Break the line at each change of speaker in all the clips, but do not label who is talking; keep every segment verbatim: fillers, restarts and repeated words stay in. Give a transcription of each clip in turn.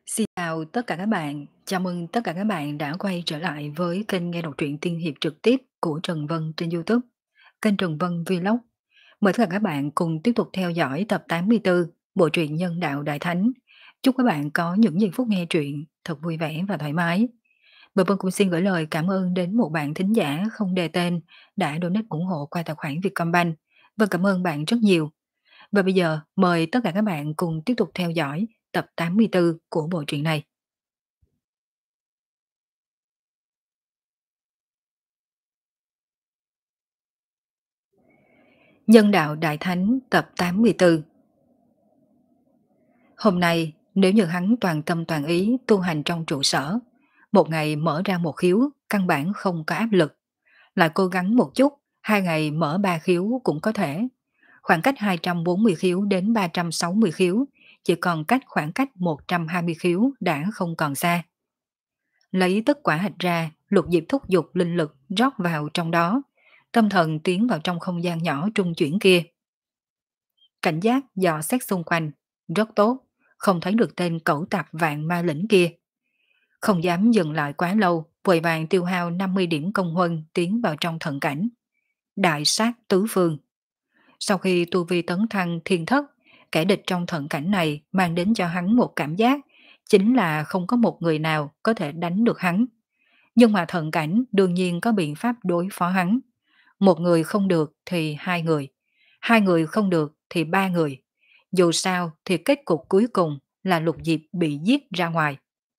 Xin chào tất cả các bạn, chào mừng tất cả các bạn đã quay trở lại với kênh nghe đọc truyện tiên hiệp trực tiếp của Trần Vân trên YouTube, kênh Trần Vân Vlog. Mời tất cả các bạn cùng tiếp tục theo dõi tập tám mươi tư bộ truyện Nhân đạo Đại Thánh. Chúc các bạn có những giây phút nghe truyện thật vui vẻ và thoải mái. Và Vân cũng xin gửi lời cảm ơn đến một bạn thính giả không đề tên đã donate ủng hộ qua tài khoản Vietcombank. Vân cảm ơn bạn rất nhiều. Và bây giờ mời tất cả các bạn cùng tiếp tục theo dõi tập tám mươi tư của bộ truyện này. Nhân đạo Đại Thánh tập tám mươi tư. Hôm nay, nếu như hắn toàn tâm toàn ý tu hành trong trụ sở, một ngày mở ra một khiếu, căn bản không có áp lực. Lại cố gắng một chút, hai ngày mở ba khiếu cũng có thể. Khoảng cách hai trăm bốn mươi khiếu đến ba trăm sáu mươi khiếu, chỉ còn cách khoảng cách một trăm hai mươi khiếu đã không còn xa. Lấy tất quả hạch ra, Lục Diệp thúc giục linh lực rót vào trong đó, tâm thần tiến vào trong không gian nhỏ trung chuyển kia. Cảnh giác dò xét xung quanh, rất tốt, không thấy được tên cẩu tặc vạn ma lĩnh kia. Không dám dừng lại quá lâu, vội vàng tiêu hao năm mươi điểm công huân tiến vào trong thần cảnh. Đại sát tứ phương. Sau khi tu vi tấn thăng thiên thất, kẻ địch trong thần cảnh này mang đến cho hắn một cảm giác, chính là không có một người nào có thể đánh được hắn. Nhưng mà thần cảnh đương nhiên có biện pháp đối phó hắn. Một người không được thì hai người, hai người không được thì ba người. Dù sao thì kết cục cuối cùng là Lục Diệp bị giết ra ngoài.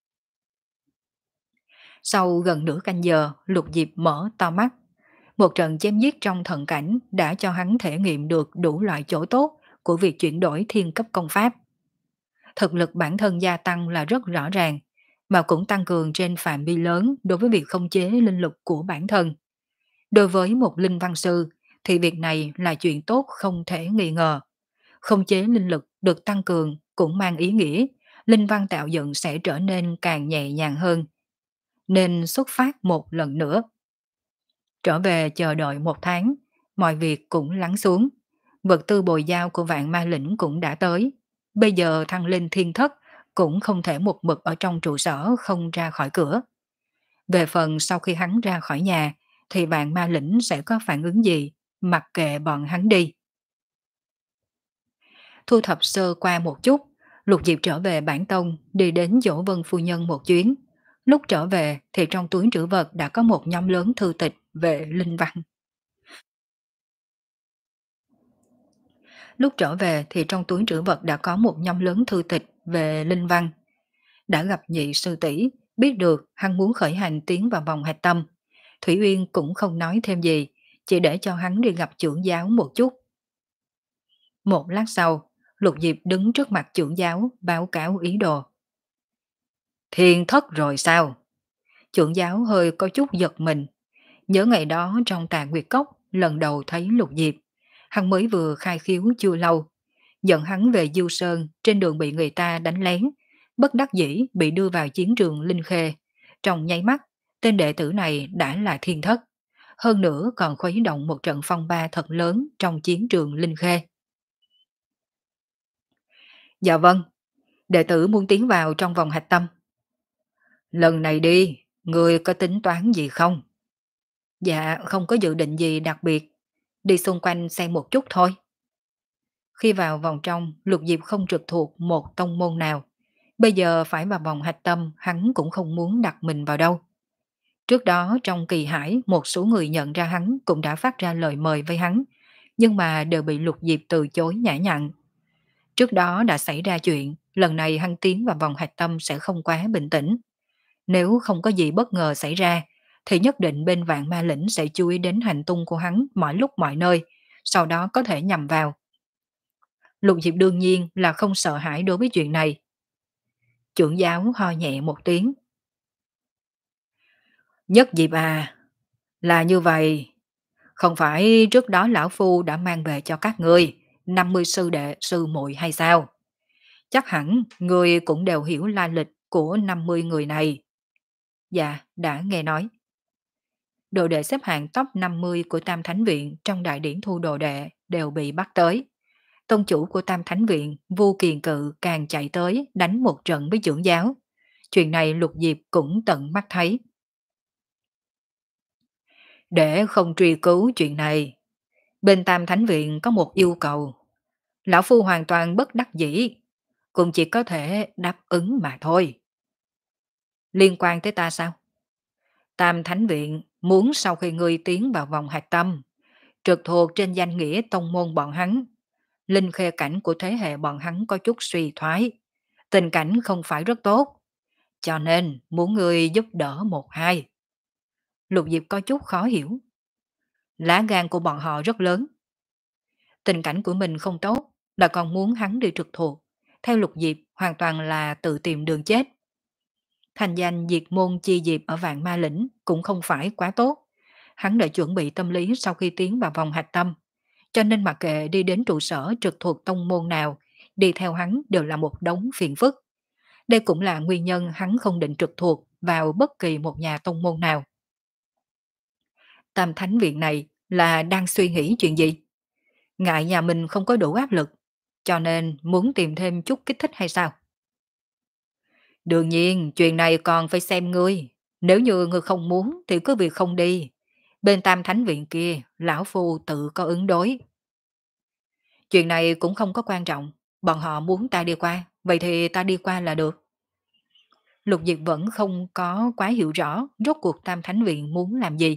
Sau gần nửa canh giờ, Lục Diệp mở to mắt. Một trận chém giết trong thần cảnh đã cho hắn thể nghiệm được đủ loại chỗ tốt của việc chuyển đổi thiên cấp công pháp. Thực lực bản thân gia tăng là rất rõ ràng, mà cũng tăng cường trên phạm vi lớn đối với việc khống chế linh lực của bản thân. Đối với một linh văn sư thì việc này là chuyện tốt không thể nghi ngờ. Khống chế linh lực được tăng cường cũng mang ý nghĩa linh văn tạo dựng sẽ trở nên càng nhẹ nhàng hơn. Nên xuất phát một lần nữa. Trở về chờ đợi một tháng, mọi việc cũng lắng xuống. Vật tư bồi giao của vạn ma lĩnh cũng đã tới. Bây giờ thăng linh thiên thất cũng không thể một mực ở trong trụ sở không ra khỏi cửa. Về phần sau khi hắn ra khỏi nhà thì vạn ma lĩnh sẽ có phản ứng gì, mặc kệ bọn hắn đi. Thu thập sơ qua một chút, Lục Diệp trở về bản tông, đi đến chỗ Vân Phu Nhân một chuyến. Lúc trở về thì trong túi trữ vật đã có một nhóm lớn thư tịch về linh văn. Lúc trở về thì trong túi trữ vật đã có một nhóm lớn thư tịch về linh văn. Đã gặp nhị sư tỷ, biết được hắn muốn khởi hành tiến vào vòng hạch tâm. Thủy Uyên cũng không nói thêm gì, chỉ để cho hắn đi gặp trưởng giáo một chút. Một lát sau, Lục Diệp đứng trước mặt trưởng giáo báo cáo ý đồ. Thiên thất rồi sao? Trưởng giáo hơi có chút giật mình. Nhớ ngày đó trong Tà Nguyệt Cốc lần đầu thấy Lục Diệp. Hắn mới vừa khai khiếu chưa lâu. Dẫn hắn về Diêu Sơn trên đường bị người ta đánh lén. Bất đắc dĩ bị đưa vào chiến trường Linh Khê. Trong nháy mắt, tên đệ tử này đã là thiên thất. Hơn nữa còn khuấy động một trận phong ba thật lớn trong chiến trường Linh Khê. Dạ vâng, đệ tử muốn tiến vào trong vòng hạch tâm. Lần này đi, người có tính toán gì không? Dạ không có dự định gì đặc biệt, đi xung quanh xem một chút thôi. Khi vào vòng trong, Lục Diệp không trực thuộc một tông môn nào. Bây giờ phải vào vòng hạch tâm, hắn cũng không muốn đặt mình vào đâu. Trước đó trong kỳ hải, một số người nhận ra hắn cũng đã phát ra lời mời với hắn, nhưng mà đều bị Lục Diệp từ chối nhã nhặn. Trước đó đã xảy ra chuyện, lần này hắn tiến vào vòng hạch tâm sẽ không quá bình tĩnh. Nếu không có gì bất ngờ xảy ra, thì nhất định bên vạn ma lĩnh sẽ chú ý đến hành tung của hắn mọi lúc mọi nơi, sau đó có thể nhằm vào. Lục Diệp đương nhiên là không sợ hãi đối với chuyện này. Trưởng giáo ho nhẹ một tiếng. Nhất Diệp à, là như vậy. Không phải trước đó lão phu đã mang về cho các ngươi năm mươi sư đệ sư muội hay sao? Chắc hẳn ngươi cũng đều hiểu lai lịch của năm mươi người này. Dạ, đã nghe nói. Đồ đệ xếp hạng top năm mươi của Tam Thánh Viện trong đại điển thu đồ đệ đều bị bắt tới. Tông chủ của Tam Thánh Viện, Vu Kiền Cự càng chạy tới đánh một trận với trưởng giáo. Chuyện này Lục Diệp cũng tận mắt thấy. Để không truy cứu chuyện này, bên Tam Thánh Viện có một yêu cầu. Lão Phu hoàn toàn bất đắc dĩ, cũng chỉ có thể đáp ứng mà thôi. Liên quan tới ta sao? Tam Thánh Viện muốn sau khi ngươi tiến vào vòng hạch tâm, trực thuộc trên danh nghĩa tông môn bọn hắn, linh khê cảnh của thế hệ bọn hắn có chút suy thoái, tình cảnh không phải rất tốt, cho nên muốn ngươi giúp đỡ một hai. Lục Diệp có chút khó hiểu. Lá gan của bọn họ rất lớn. Tình cảnh của mình không tốt, là còn muốn hắn đi trực thuộc. Theo Lục Diệp hoàn toàn là tự tìm đường chết. Thành danh diệt môn chi diệp ở Vạn Ma Lĩnh cũng không phải quá tốt. Hắn đã chuẩn bị tâm lý sau khi tiến vào vòng hạch tâm. Cho nên mặc kệ đi đến trụ sở trực thuộc tông môn nào, đi theo hắn đều là một đống phiền phức. Đây cũng là nguyên nhân hắn không định trực thuộc vào bất kỳ một nhà tông môn nào. Tam Thánh Viện này là đang suy nghĩ chuyện gì? Ngại nhà mình không có đủ áp lực, cho nên muốn tìm thêm chút kích thích hay sao? Đương nhiên, chuyện này còn phải xem ngươi. Nếu như ngươi không muốn thì cứ việc không đi. Bên Tam Thánh Viện kia, lão phu tự có ứng đối. Chuyện này cũng không có quan trọng. Bọn họ muốn ta đi qua, vậy thì ta đi qua là được. Lục Diệp vẫn không có quá hiểu rõ rốt cuộc Tam Thánh Viện muốn làm gì.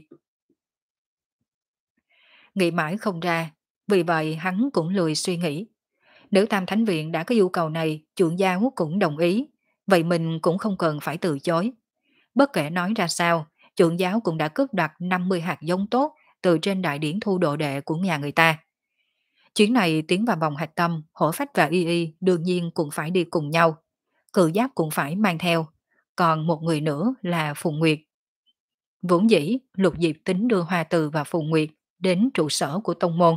Nghĩ mãi không ra, vì vậy hắn cũng lười suy nghĩ. Nếu Tam Thánh Viện đã có yêu cầu này, trưởng giáo cũng đồng ý, vậy mình cũng không cần phải từ chối. Bất kể nói ra sao, trưởng giáo cũng đã cất đặt năm mươi hạt giống tốt từ trên đại điển thu độ đệ của nhà người ta. Chuyến này tiến vào vòng hạch tâm, Hổ Phách và Y Y đương nhiên cũng phải đi cùng nhau. Cự Giáp cũng phải mang theo, còn một người nữa là Phùng Nguyệt. Vốn dĩ, Lục Diệp tính đưa Hoa Từ và Phùng Nguyệt đến trụ sở của tông môn.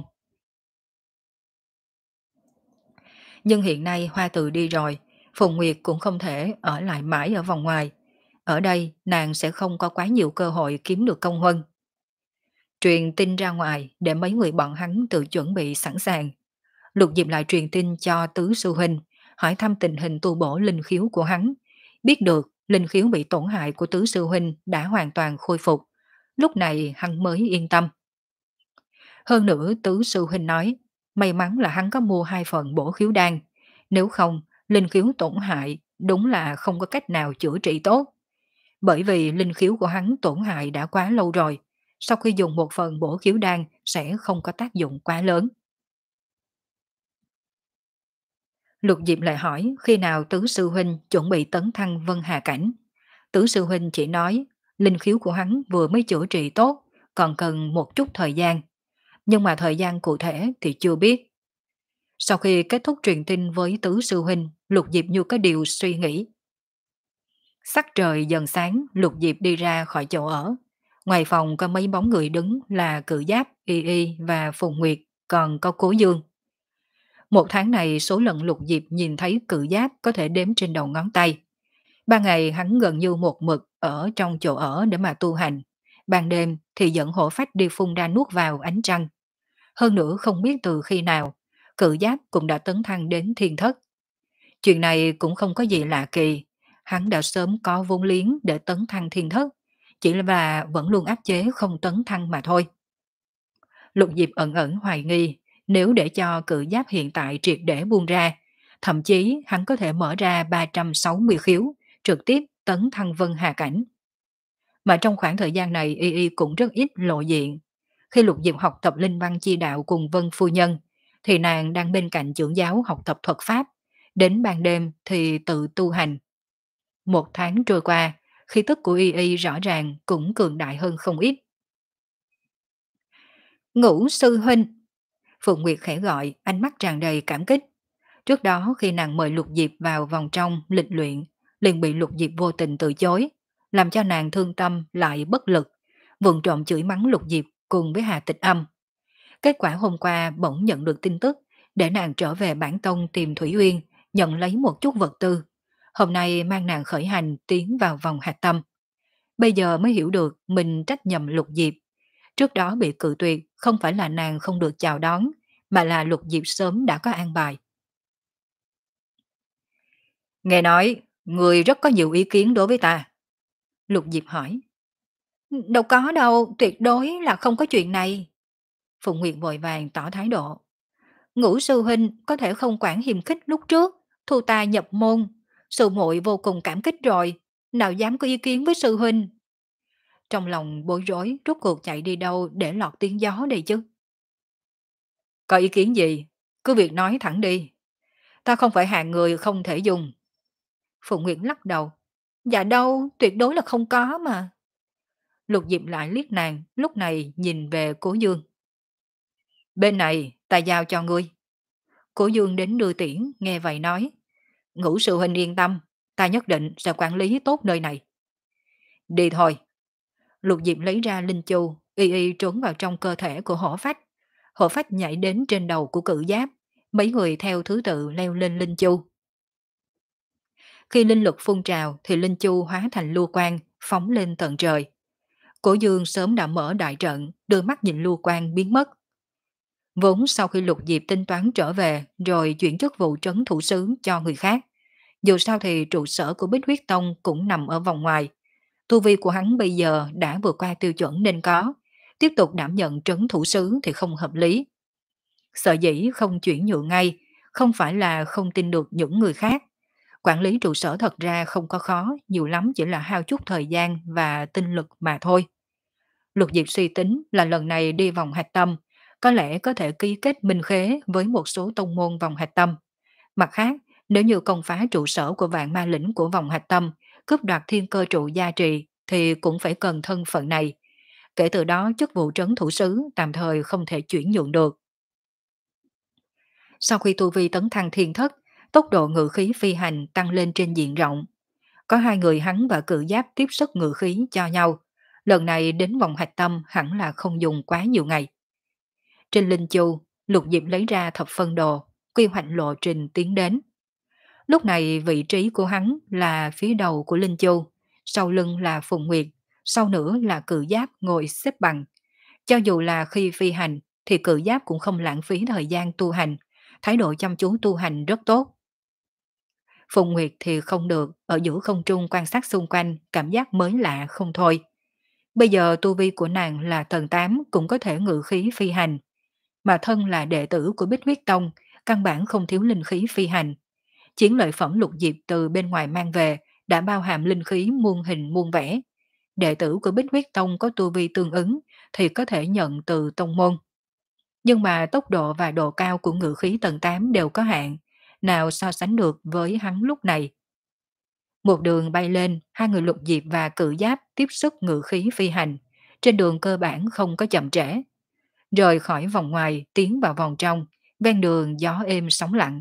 Nhưng hiện nay Hoa Từ đi rồi, Phùng Nguyệt cũng không thể ở lại mãi ở vòng ngoài. Ở đây nàng sẽ không có quá nhiều cơ hội kiếm được công huân. Truyền tin ra ngoài để mấy người bọn hắn tự chuẩn bị sẵn sàng. Lục Diệp lại truyền tin cho Tứ Sư Huynh, hỏi thăm tình hình tu bổ linh khiếu của hắn. Biết được linh khiếu bị tổn hại của Tứ Sư Huynh đã hoàn toàn khôi phục. Lúc này hắn mới yên tâm. Hơn nữa Tứ Sư Huynh nói, may mắn là hắn có mua hai phần bổ khiếu đan. Nếu không, linh khiếu tổn hại đúng là không có cách nào chữa trị tốt. Bởi vì linh khiếu của hắn tổn hại đã quá lâu rồi, sau khi dùng một phần bổ khiếu đan sẽ không có tác dụng quá lớn. Lục Diệp lại hỏi khi nào Tứ Sư Huynh chuẩn bị tấn thăng Vân Hà Cảnh. Tứ Sư Huynh chỉ nói, linh khiếu của hắn vừa mới chữa trị tốt, còn cần một chút thời gian. Nhưng mà thời gian cụ thể thì chưa biết. Sau khi kết thúc truyền tin với Tứ Sư Huynh, Lục Diệp như có điều suy nghĩ. Sắc trời dần sáng, Lục Diệp đi ra khỏi chỗ ở. Ngoài phòng có mấy bóng người đứng là Cự Giáp, Y Y và Phùng Nguyệt, còn có Cố Dương. Một tháng này số lần Lục Diệp nhìn thấy Cự Giáp có thể đếm trên đầu ngón tay. Ban ngày hắn gần như một mực ở trong chỗ ở để mà tu hành. Ban đêm thì dẫn Hổ Phách đi phun ra nuốt vào ánh trăng. Hơn nữa không biết từ khi nào, Cự Giáp cũng đã tấn thăng đến thiên thất. Chuyện này cũng không có gì lạ kỳ. Hắn đã sớm có vốn liếng để tấn thăng thiên thất, chỉ là vẫn luôn áp chế không tấn thăng mà thôi. Lục Diệp ẩn ẩn hoài nghi, nếu để cho Cự Giáp hiện tại triệt để buông ra, thậm chí hắn có thể mở ra ba trăm sáu mươi khiếu, trực tiếp tấn thăng Vân Hà Cảnh. Mà trong khoảng thời gian này Y Y cũng rất ít lộ diện. Khi Lục Diệp học tập linh văn chi đạo cùng Vân Phu Nhân, thì nàng đang bên cạnh trưởng giáo học tập thuật pháp, đến ban đêm thì tự tu hành. Một tháng trôi qua, khí tức của Y Y rõ ràng cũng cường đại hơn không ít. Ngũ sư huynh! Phượng Nguyệt khẽ gọi, ánh mắt tràn đầy cảm kích. Trước đó khi nàng mời Lục Diệp vào vòng trong lịch luyện, liền bị Lục Diệp vô tình từ chối, làm cho nàng thương tâm lại bất lực, vụng trộm chửi mắng Lục Diệp cùng với Hà Tịch Âm. Kết quả hôm qua bỗng nhận được tin tức, để nàng trở về bản tông tìm Thủy Uyên, nhận lấy một chút vật tư. Hôm nay mang nàng khởi hành tiến vào vòng hạt tâm. Bây giờ mới hiểu được mình trách nhầm Lục Diệp. Trước đó bị cự tuyệt không phải là nàng không được chào đón, mà là Lục Diệp sớm đã có an bài. Nghe nói, người rất có nhiều ý kiến đối với ta. Lục Diệp hỏi. Đâu có đâu, tuyệt đối là không có chuyện này. Phụng Nguyệt vội vàng tỏ thái độ. Ngũ sư huynh có thể không quản hiềm khích lúc trước, thu ta nhập môn. Sư muội vô cùng cảm kích rồi, nào dám có ý kiến với sư huynh. Trong lòng bối rối, rốt cuộc chạy đi đâu để lọt tiếng gió đây chứ. Có ý kiến gì? Cứ việc nói thẳng đi. Ta không phải hạng người không thể dùng. Phụng Nguyệt lắc đầu. Dạ đâu, tuyệt đối là không có mà. Lục Diệp lại liếc nàng, lúc này nhìn về Cố Dương. Bên này, ta giao cho ngươi. Cố Dương đến đưa tiễn, nghe vậy nói. Ngũ sư huynh yên tâm, ta nhất định sẽ quản lý tốt nơi này. Đi thôi. Lục Diệp lấy ra linh chu, y y trốn vào trong cơ thể của hổ phách. Hổ phách nhảy đến trên đầu của cự giáp, mấy người theo thứ tự leo lên linh chu. Khi linh lực phun trào thì linh chu hóa thành lưu quang, phóng lên tận trời. Cổ Dương sớm đã mở đại trận, đưa mắt nhìn lưu quang biến mất. Vốn sau khi Lục Diệp tính toán trở về rồi chuyển chức vụ trấn thủ sứ cho người khác. Dù sao thì trụ sở của Bích Huyết Tông cũng nằm ở vòng ngoài. Tu vi của hắn bây giờ đã vượt qua tiêu chuẩn nên có. Tiếp tục đảm nhận trấn thủ sứ thì không hợp lý. Sợ dĩ không chuyển nhượng ngay, không phải là không tin được những người khác. Quản lý trụ sở thật ra không có khó, nhiều lắm chỉ là hao chút thời gian và tinh lực mà thôi. Lục Diệp suy tính là lần này đi vòng hạch tâm, có lẽ có thể ký kết minh khế với một số tông môn vòng hạch tâm. Mặt khác, nếu như công phá trụ sở của vạn ma lĩnh của vòng hạch tâm, cướp đoạt thiên cơ trụ gia trì thì cũng phải cần thân phận này. Kể từ đó chức vụ trấn thủ sứ tạm thời không thể chuyển nhượng được. Sau khi tu vi tấn thăng thiên thất, tốc độ ngự khí phi hành tăng lên trên diện rộng. Có hai người hắn và cự giáp tiếp sức ngự khí cho nhau. Lần này đến vòng hạch tâm hẳn là không dùng quá nhiều ngày. Trên linh chu, Lục Diệp lấy ra thập phân đồ, quy hoạch lộ trình tiến đến. Lúc này vị trí của hắn là phía đầu của linh chu, sau lưng là Phùng Nguyệt, sau nữa là cự giáp ngồi xếp bằng. Cho dù là khi phi hành thì cự giáp cũng không lãng phí thời gian tu hành, thái độ chăm chú tu hành rất tốt. Phùng Nguyệt thì không được, ở giữa không trung quan sát xung quanh, cảm giác mới lạ không thôi. Bây giờ tu vi của nàng là tầng tám cũng có thể ngự khí phi hành, mà thân là đệ tử của Bích Huyết Tông, căn bản không thiếu linh khí phi hành. Chiến lợi phẩm Lục Diệp từ bên ngoài mang về đã bao hàm linh khí muôn hình muôn vẻ. Đệ tử của Bích Huyết Tông có tu vi tương ứng thì có thể nhận từ tông môn. Nhưng mà tốc độ và độ cao của ngự khí tầng tám đều có hạn, nào so sánh được với hắn lúc này. Một đường bay lên, hai người Lục Diệp và cự giáp tiếp sức ngự khí phi hành. Trên đường cơ bản không có chậm trễ. Rời khỏi vòng ngoài, tiến vào vòng trong, ven đường gió êm sóng lặng.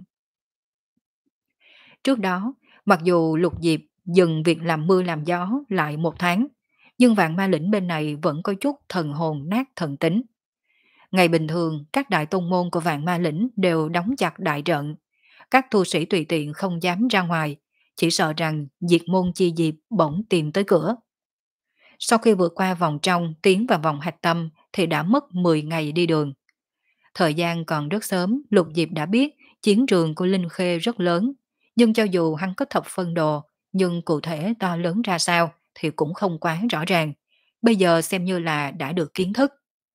Trước đó, mặc dù Lục Diệp dừng việc làm mưa làm gió lại một tháng, nhưng vạn ma lĩnh bên này vẫn có chút thần hồn nát thần tính. Ngày bình thường, các đại tông môn của vạn ma lĩnh đều đóng chặt đại trận. Các tu sĩ tùy tiện không dám ra ngoài, chỉ sợ rằng diệt môn chi diệp bỗng tìm tới cửa. Sau khi vượt qua vòng trong, tiến vào vòng hạch tâm thì đã mất mười ngày đi đường. Thời gian còn rất sớm, Lục Diệp đã biết chiến trường của Linh Khê rất lớn, nhưng cho dù hắn có thập phân đồ, nhưng cụ thể to lớn ra sao thì cũng không quá rõ ràng. Bây giờ xem như là đã được kiến thức.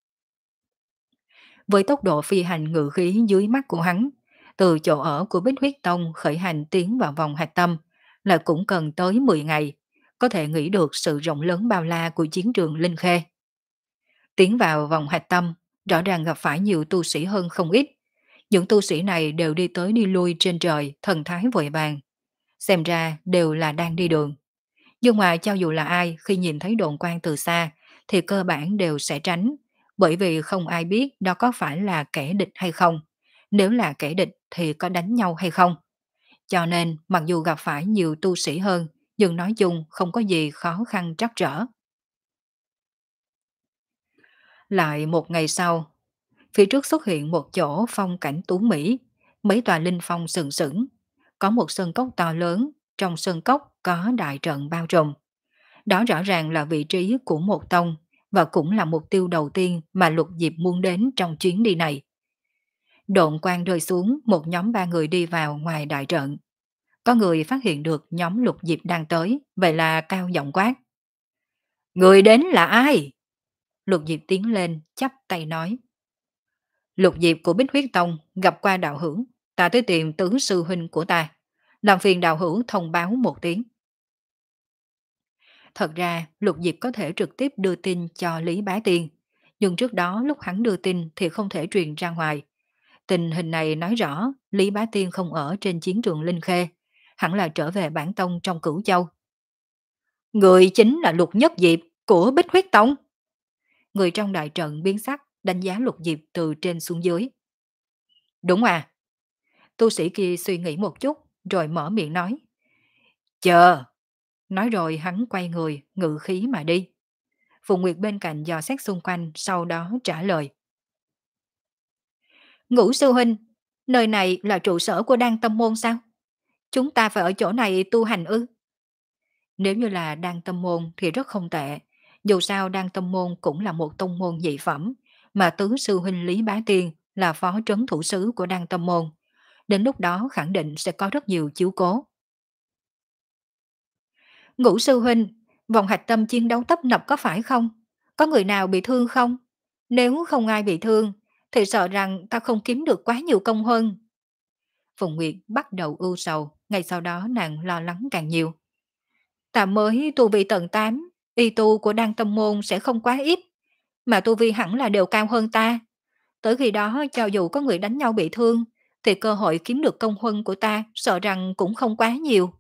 Với tốc độ phi hành ngự khí dưới mắt của hắn, từ chỗ ở của Bích Huyết Tông khởi hành tiến vào vòng hạch tâm là cũng cần tới mười ngày, có thể nghĩ được sự rộng lớn bao la của chiến trường Linh Khê. Tiến vào vòng hạch tâm, rõ ràng gặp phải nhiều tu sĩ hơn không ít. Những tu sĩ này đều đi tới đi lui trên trời, thần thái vội vàng. Xem ra đều là đang đi đường. Nhưng mà cho dù là ai khi nhìn thấy đồn quang từ xa thì cơ bản đều sẽ tránh, bởi vì không ai biết đó có phải là kẻ địch hay không. Nếu là kẻ địch thì có đánh nhau hay không. Cho nên mặc dù gặp phải nhiều tu sĩ hơn, nhưng nói chung không có gì khó khăn trắc trở. Lại một ngày sau, phía trước xuất hiện một chỗ phong cảnh tú mỹ, mấy tòa linh phong sừng sững. Có một sơn cốc to lớn, trong sơn cốc có đại trận bao trùm. Đó rõ ràng là vị trí của một tông và cũng là mục tiêu đầu tiên mà Lục Diệp muốn đến trong chuyến đi này. Độn quang rơi xuống, một nhóm ba người đi vào ngoài đại trận. Có người phát hiện được nhóm Lục Diệp đang tới, vậy là cao giọng quát. Người đến là ai? Lục Diệp tiến lên, chắp tay nói. Lục Diệp của Bích Huyết Tông gặp qua đạo hữu, ta tới tìm tứ sư huynh của ta. Làm phiền đạo hữu thông báo một tiếng. Thật ra, Lục Diệp có thể trực tiếp đưa tin cho Lý Bá Tiên, nhưng trước đó lúc hắn đưa tin thì không thể truyền ra ngoài. Tình hình này nói rõ Lý Bá Tiên không ở trên chiến trường Linh Khê, hẳn là trở về bản tông trong Cửu Châu. Người chính là Lục Nhất Diệp của Bích Huyết Tông. Người trong đại trận biến sắc đánh giá Lục Diệp từ trên xuống dưới. Đúng à? Tu sĩ kia suy nghĩ một chút rồi mở miệng nói. Chờ! Nói rồi hắn quay người, ngự khí mà đi. Phùng Nguyệt bên cạnh dò xét xung quanh, sau đó trả lời. Ngũ sư huynh, nơi này là trụ sở của Đan Tâm Môn sao? Chúng ta phải ở chỗ này tu hành ư? Nếu như là Đan Tâm Môn thì rất không tệ. Dù sao Đan Tâm Môn cũng là một tông môn dị phẩm, mà tứ sư huynh Lý Bá Tiên là phó trấn thủ sứ của Đan Tâm Môn. Đến lúc đó khẳng định sẽ có rất nhiều chiếu cố. Ngũ sư huynh, vòng hạch tâm chiến đấu tấp nập có phải không? Có người nào bị thương không? Nếu không ai bị thương, thì sợ rằng ta không kiếm được quá nhiều công hơn. Phùng Nguyệt bắt đầu ưu sầu, ngay sau đó nàng lo lắng càng nhiều. Ta mới tu vi tầng tám, y tu của Đan Tâm Môn sẽ không quá ít, mà tu vi hẳn là đều cao hơn ta. Tới khi đó cho dù có người đánh nhau bị thương, thì cơ hội kiếm được công huân của ta sợ rằng cũng không quá nhiều.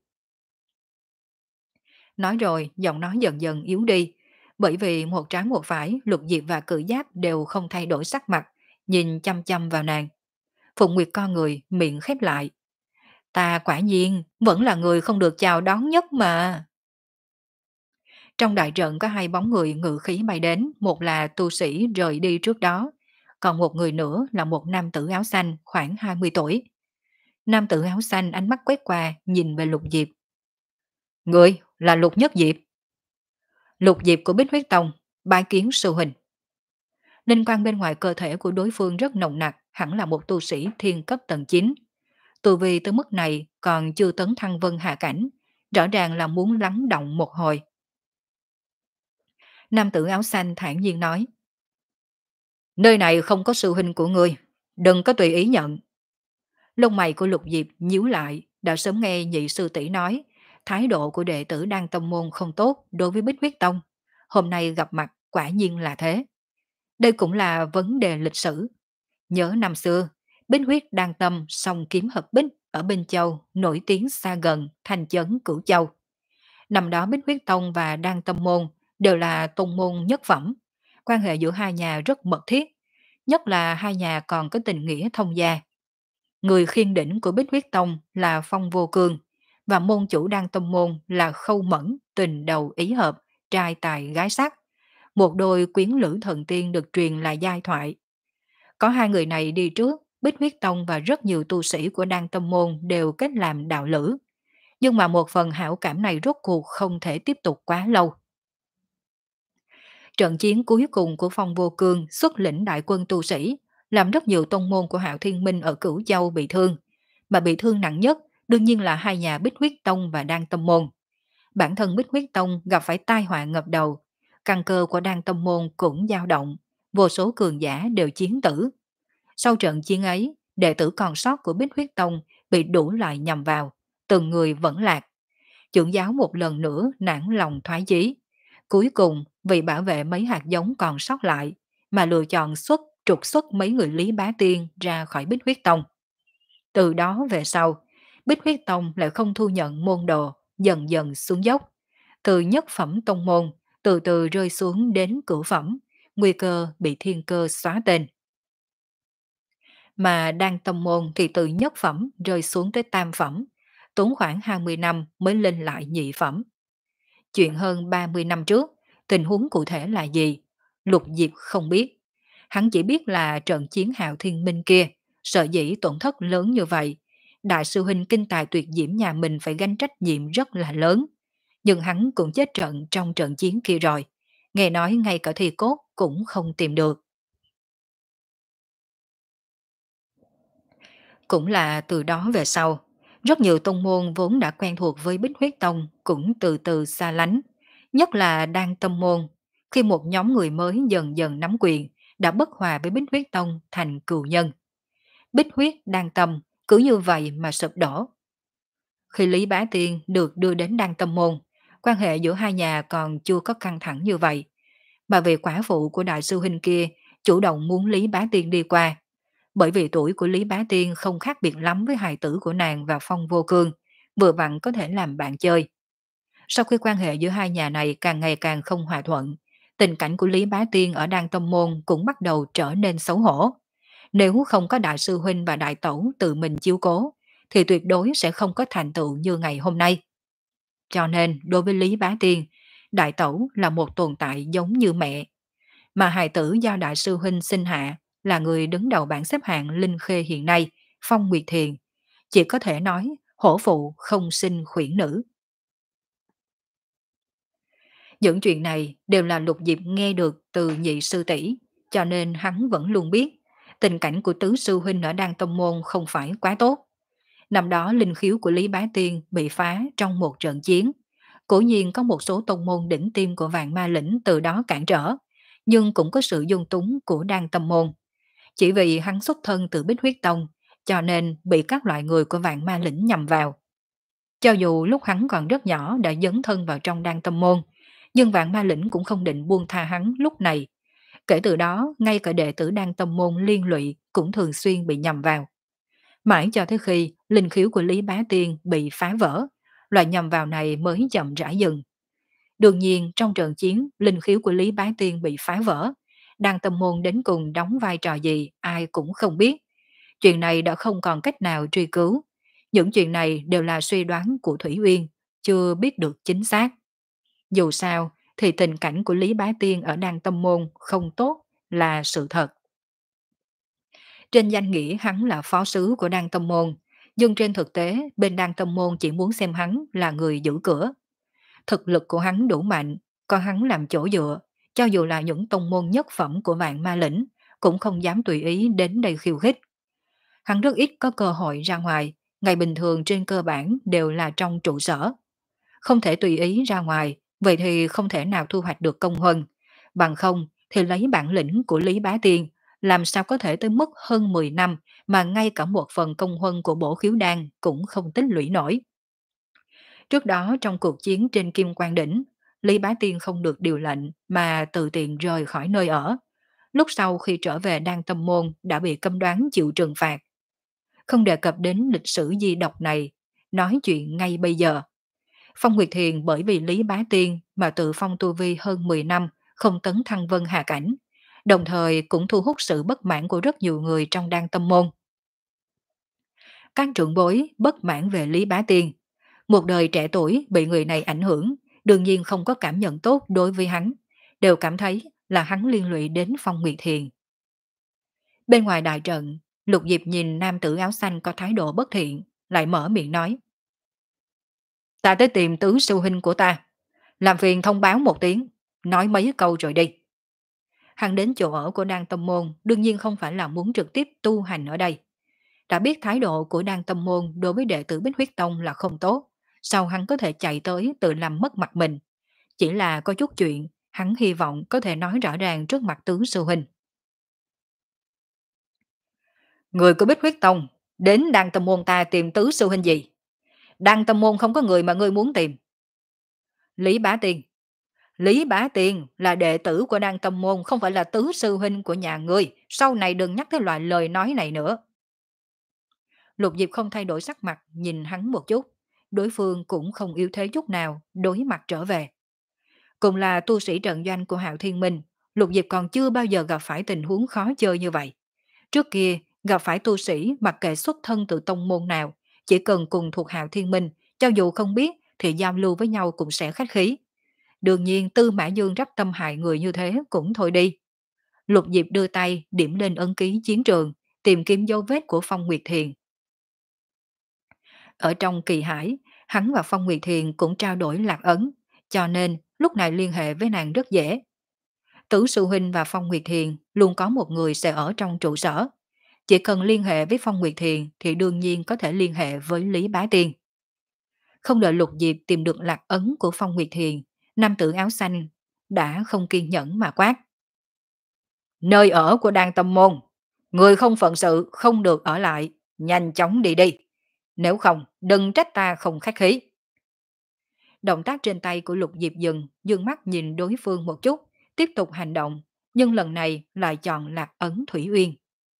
Nói rồi, giọng nói dần dần yếu đi, bởi vì một trái một phải, Lục Diệp và Cự Giáp đều không thay đổi sắc mặt, nhìn chăm chăm vào nàng. Phụng Nguyệt co người, miệng khép lại. Ta quả nhiên, vẫn là người không được chào đón nhất mà. Trong đại trận có hai bóng người ngự khí bay đến, một là tu sĩ rời đi trước đó, còn một người nữa là một nam tử áo xanh khoảng hai mươi tuổi. Nam tử áo xanh ánh mắt quét qua, nhìn về Lục Diệp. Người là Lục Nhất Diệp. Lục Diệp của Bích Huyết Tông, bái kiến sư huynh. Linh quan bên ngoài cơ thể của đối phương rất nồng nặc, hẳn là một tu sĩ thiên cấp tầng chín. Tu vi tới mức này còn chưa tấn thăng vân hạ cảnh, rõ ràng là muốn lắng động một hồi. Nam tử áo xanh thản nhiên nói. Nơi này không có sư huynh của ngươi, đừng có tùy ý nhận. Lông mày của Lục Diệp nhíu lại, đã sớm nghe nhị sư tỷ nói, thái độ của đệ tử đang tâm môn không tốt đối với Bích Huyết Tông. Hôm nay gặp mặt quả nhiên là thế. Đây cũng là vấn đề lịch sử. Nhớ năm xưa, Bích Huyết đang tâm song kiếm hợp bích ở Bên Châu, nổi tiếng xa gần, thành chấn Cửu Châu. Năm đó Bích Huyết Tông và Đan Tâm Môn đều là tông môn nhất phẩm. Quan hệ giữa hai nhà rất mật thiết, nhất là hai nhà còn có tình nghĩa thông gia. Người khiên đỉnh của Bích Huyết Tông là Phong Vô Cương, và môn chủ Đan Tâm Môn là Khâu Mẫn, tình đầu ý hợp, trai tài gái sắc. Một đôi quyến lữ thần tiên được truyền là giai thoại. Có hai người này đi trước, Bích Huyết Tông và rất nhiều tu sĩ của Đan Tâm Môn đều kết làm đạo lữ. Nhưng mà một phần hảo cảm này rốt cuộc không thể tiếp tục quá lâu. Trận chiến cuối cùng của Phong Vô Cương xuất lĩnh đại quân tu sĩ, làm rất nhiều tông môn của Hạo Thiên Minh ở Cửu Châu bị thương. Mà bị thương nặng nhất đương nhiên là hai nhà Bích Huyết Tông và Đan Tâm Môn. Bản thân Bích Huyết Tông gặp phải tai họa ngập đầu, căn cơ của Đan Tâm Môn cũng dao động, vô số cường giả đều chiến tử. Sau trận chiến ấy, đệ tử còn sót của Bích Huyết Tông bị đủ loại nhằm vào, từng người vẫn lạc. Trưởng giáo một lần nữa nản lòng thoái chí. Cuối cùng, vì bảo vệ mấy hạt giống còn sót lại, mà lựa chọn xuất trục xuất mấy người Lý Bá Tiên ra khỏi Bích Huyết Tông. Từ đó về sau, Bích Huyết Tông lại không thu nhận môn đồ, dần dần xuống dốc. Từ nhất phẩm tông môn, từ từ rơi xuống đến cửu phẩm, nguy cơ bị thiên cơ xóa tên. Mà Đan Tâm Môn thì từ nhất phẩm rơi xuống tới tam phẩm, tốn khoảng hai mươi năm mới lên lại nhị phẩm. Chuyện hơn ba mươi năm trước, tình huống cụ thể là gì? Lục Diệp không biết. Hắn chỉ biết là trận chiến Hạo Thiên Minh kia, sợ dĩ tổn thất lớn như vậy. Đại sư huynh kinh tài tuyệt diễm nhà mình phải gánh trách nhiệm rất là lớn. Nhưng hắn cũng chết trận trong trận chiến kia rồi. Nghe nói ngay cả thi cốt cũng không tìm được. Cũng là từ đó về sau, rất nhiều tông môn vốn đã quen thuộc với Bích Huyết Tông cũng từ từ xa lánh, nhất là Đan Tâm Môn, khi một nhóm người mới dần dần nắm quyền, đã bất hòa với Bích Huyết Tông thành cừu nhân. Bích Huyết Đan Tâm cứ như vậy mà sụp đổ. Khi Lý Bá Tiên được đưa đến Đan Tâm Môn, quan hệ giữa hai nhà còn chưa có căng thẳng như vậy, mà vì quả phụ của đại sư huynh kia chủ động muốn Lý Bá Tiên đi qua, bởi vì tuổi của Lý Bá Tiên không khác biệt lắm với hài tử của nàng và Phong Vô Cương, vừa vặn có thể làm bạn chơi. Sau khi quan hệ giữa hai nhà này càng ngày càng không hòa thuận, tình cảnh của Lý Bá Tiên ở Đan Tâm Môn cũng bắt đầu trở nên xấu hổ. Nếu không có đại sư huynh và đại tẩu tự mình chiếu cố, thì tuyệt đối sẽ không có thành tựu như ngày hôm nay. Cho nên, đối với Lý Bá Tiên, đại tẩu là một tồn tại giống như mẹ, mà hài tử do đại sư huynh sinh hạ là người đứng đầu bảng xếp hạng Linh Khê hiện nay, Phong Nguyệt Thiền. Chỉ có thể nói, hổ phụ không sinh khuyển nữ. Những chuyện này đều là Lục Diệp nghe được từ nhị sư tỷ, cho nên hắn vẫn luôn biết tình cảnh của tứ sư huynh ở Đan Tông Môn không phải quá tốt. Năm đó linh khiếu của Lý Bá Tiên bị phá trong một trận chiến. Cố nhiên có một số tông môn đỉnh tiêm của Vạn Ma Lĩnh từ đó cản trở, nhưng cũng có sự dung túng của Đan Tâm Môn. Chỉ vì hắn xuất thân từ Bích Huyết Tông, cho nên bị các loại người của Vạn Ma Lĩnh nhầm vào. Cho dù lúc hắn còn rất nhỏ đã dấn thân vào trong Đan Tâm Môn, nhưng Vạn Ma Lĩnh cũng không định buông tha hắn lúc này. Kể từ đó, ngay cả đệ tử Đan Tâm Môn liên lụy cũng thường xuyên bị nhầm vào. Mãi cho tới khi linh khiếu của Lý Bá Tiên bị phá vỡ, loại nhầm vào này mới chậm rãi dừng. Đương nhiên, trong trận chiến, linh khiếu của Lý Bá Tiên bị phá vỡ. Đan Tâm Môn đến cùng đóng vai trò gì ai cũng không biết. Chuyện này đã không còn cách nào truy cứu. Những chuyện này đều là suy đoán của Thủy Uyên, chưa biết được chính xác. Dù sao, thì tình cảnh của Lý Bá Tiên ở Đan Tâm Môn không tốt là sự thật. Trên danh nghĩa hắn là phó sứ của Đan Tâm Môn, nhưng trên thực tế bên Đan Tâm Môn chỉ muốn xem hắn là người giữ cửa. Thực lực của hắn đủ mạnh, có hắn làm chỗ dựa, cho dù là những tông môn nhất phẩm của Vạn Ma Lĩnh, cũng không dám tùy ý đến đây khiêu khích. Hắn rất ít có cơ hội ra ngoài, ngày bình thường trên cơ bản đều là trong trụ sở. Không thể tùy ý ra ngoài, vậy thì không thể nào thu hoạch được công huân. Bằng không thì lấy bản lĩnh của Lý Bá Tiên, làm sao có thể tới mức hơn mười năm mà ngay cả một phần công huân của bổ khiếu đan cũng không tích lũy nổi. Trước đó trong cuộc chiến trên Kim Quang Đỉnh, Lý Bá Tiên không được điều lệnh mà tự tiện rời khỏi nơi ở. Lúc sau khi trở về Đan Tâm Môn đã bị cấm đoán chịu trừng phạt. Không đề cập đến lịch sử di độc này, nói chuyện ngay bây giờ. Phong Nguyệt Thiền bởi vì Lý Bá Tiên mà tự phong tu vi hơn mười năm, không tấn thăng vân hạ cảnh, đồng thời cũng thu hút sự bất mãn của rất nhiều người trong Đan Tâm Môn. Các trưởng bối bất mãn về Lý Bá Tiên. Một đời trẻ tuổi bị người này ảnh hưởng, đương nhiên không có cảm nhận tốt đối với hắn, đều cảm thấy là hắn liên lụy đến Phong Nguyệt Thiền. Bên ngoài đại trận, Lục Diệp nhìn nam tử áo xanh có thái độ bất thiện, lại mở miệng nói. Ta tới tìm tứ sư huynh của ta, làm phiền thông báo một tiếng, nói mấy câu rồi đi. Hắn đến chỗ ở của Đan Tâm Môn đương nhiên không phải là muốn trực tiếp tu hành ở đây. Đã biết thái độ của Đan Tâm Môn đối với đệ tử Bích Huyết Tông là không tốt, sao hắn có thể chạy tới tự làm mất mặt mình. Chỉ là có chút chuyện, hắn hy vọng có thể nói rõ ràng trước mặt tứ sư huynh. Người của Bích Huyết Tông đến Đan Tâm Môn ta tìm tứ sư huynh gì? Đan Tâm Môn không có người mà ngươi muốn tìm. Lý Bá Tiên. Lý Bá Tiên là đệ tử của Đan Tâm Môn, không phải là tứ sư huynh của nhà ngươi. Sau này đừng nhắc tới loại lời nói này nữa. Lục Diệp không thay đổi sắc mặt, nhìn hắn một chút. Đối phương cũng không yếu thế chút nào, đối mặt trở về. Cùng là tu sĩ trận doanh của Hạo Thiên Minh, Lục Diệp còn chưa bao giờ gặp phải tình huống khó chơi như vậy. Trước kia, gặp phải tu sĩ mặc kệ xuất thân từ tông môn nào, chỉ cần cùng thuộc Hạo Thiên Minh, cho dù không biết thì giao lưu với nhau cũng sẽ khách khí. Đương nhiên Tư Mã Dương rất tâm hại người như thế cũng thôi đi. Lục Diệp đưa tay điểm lên ấn ký chiến trường, tìm kiếm dấu vết của Phong Nguyệt Thiền. Ở trong kỳ hải, hắn và Phong Nguyệt Thiền cũng trao đổi lạc ấn, cho nên lúc này liên hệ với nàng rất dễ. Tứ Sư Huynh và Phong Nguyệt Thiền luôn có một người sẽ ở trong trụ sở. Chỉ cần liên hệ với Phong Nguyệt Thiền thì đương nhiên có thể liên hệ với Lý Bá Tiên. Không đợi Lục Diệp tìm được lạc ấn của Phong Nguyệt Thiền, nam tử áo xanh đã không kiên nhẫn mà quát. Nơi ở của Đan Tâm Môn, người không phận sự không được ở lại, nhanh chóng đi đi. Nếu không, đừng trách ta không khách khí. Động tác trên tay của Lục Diệp dừng, dương mắt nhìn đối phương một chút, tiếp tục hành động, nhưng lần này lại chọn lạc ấn Thủy Uyên.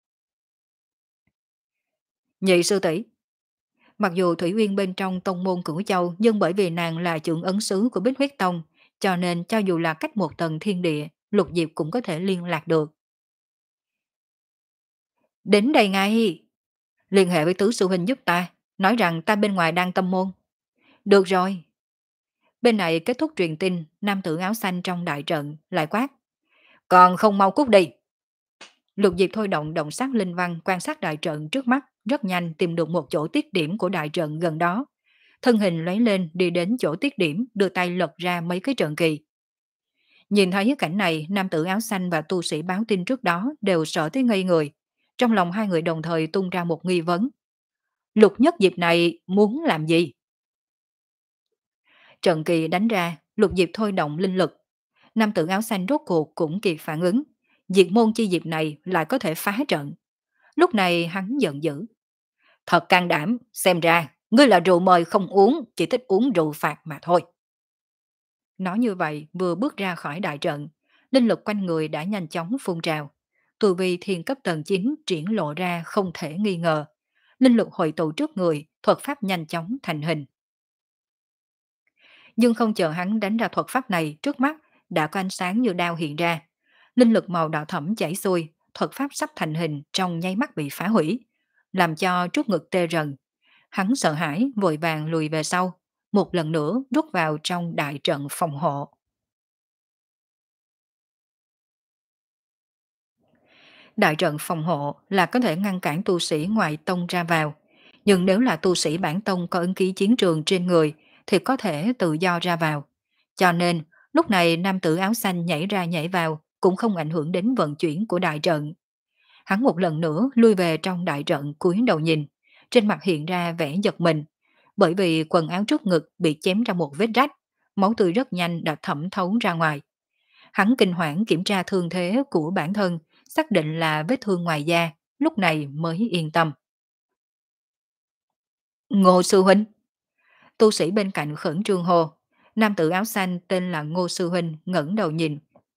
Nhị sư tỷ, mặc dù Thủy Uyên bên trong tông môn Cửu Châu, nhưng bởi vì nàng là trưởng ấn sứ của Bích Huyết Tông, cho nên cho dù là cách một tầng thiên địa, Lục Diệp cũng có thể liên lạc được. Đến đây ngay, liên hệ với tứ sư huynh giúp ta, nói rằng ta bên ngoài đang tâm môn. Được rồi. Bên này kết thúc truyền tin, nam tử áo xanh trong đại trận lại quát. Còn không mau cút đi. Lục Diệp thôi động động sát linh văn quan sát đại trận trước mắt, rất nhanh tìm được một chỗ tiết điểm của đại trận gần đó. Thân hình lóe lên đi đến chỗ tiết điểm, đưa tay lật ra mấy cái trận kỳ. Nhìn thấy cảnh này, nam tử áo xanh và tu sĩ báo tin trước đó đều sợ tới ngây người. Trong lòng hai người đồng thời tung ra một nghi vấn. Lục Nhất Diệp này muốn làm gì? Trận kỳ đánh ra, Lục Diệp thôi động linh lực. Nam tử áo xanh rốt cuộc cũng kịp phản ứng. Diệt môn chi diệp này lại có thể phá trận. Lúc này hắn giận dữ. Thật can đảm, xem ra, ngươi là rượu mời không uống, chỉ thích uống rượu phạt mà thôi. Nói như vậy, vừa bước ra khỏi đại trận, linh lực quanh người đã nhanh chóng phun trào. Tu vi thiên cấp tầng chín triển lộ ra không thể nghi ngờ. Linh lực hội tụ trước người, thuật pháp nhanh chóng thành hình. Nhưng không chờ hắn đánh ra thuật pháp này, trước mắt đã có ánh sáng như đao hiện ra. Linh lực màu đỏ thẫm chảy xuôi, thuật pháp sắp thành hình trong nháy mắt bị phá hủy, làm cho trước ngực tê rần. Hắn sợ hãi, vội vàng lùi về sau, một lần nữa rút vào trong đại trận phòng hộ. Đại trận phòng hộ là có thể ngăn cản tu sĩ ngoại tông ra vào, nhưng nếu là tu sĩ bản tông có ấn ký chiến trường trên người thì có thể tự do ra vào. Cho nên, lúc này nam tử áo xanh nhảy ra nhảy vào cũng không ảnh hưởng đến vận chuyển của đại trận. Hắn một lần nữa lui về trong đại trận cúi đầu nhìn, trên mặt hiện ra vẻ giật mình, bởi vì quần áo trước ngực bị chém ra một vết rách, máu tươi rất nhanh đã thẩm thấu ra ngoài. Hắn kinh hoảng kiểm tra thương thế của bản thân, xác định là vết thương ngoài da, lúc này mới yên tâm. Ngô Sư Huynh. Tu sĩ bên cạnh khẩn trương hô. Nam tử áo xanh tên là Ngô Sư Huynh ngẩng đầu nhìn.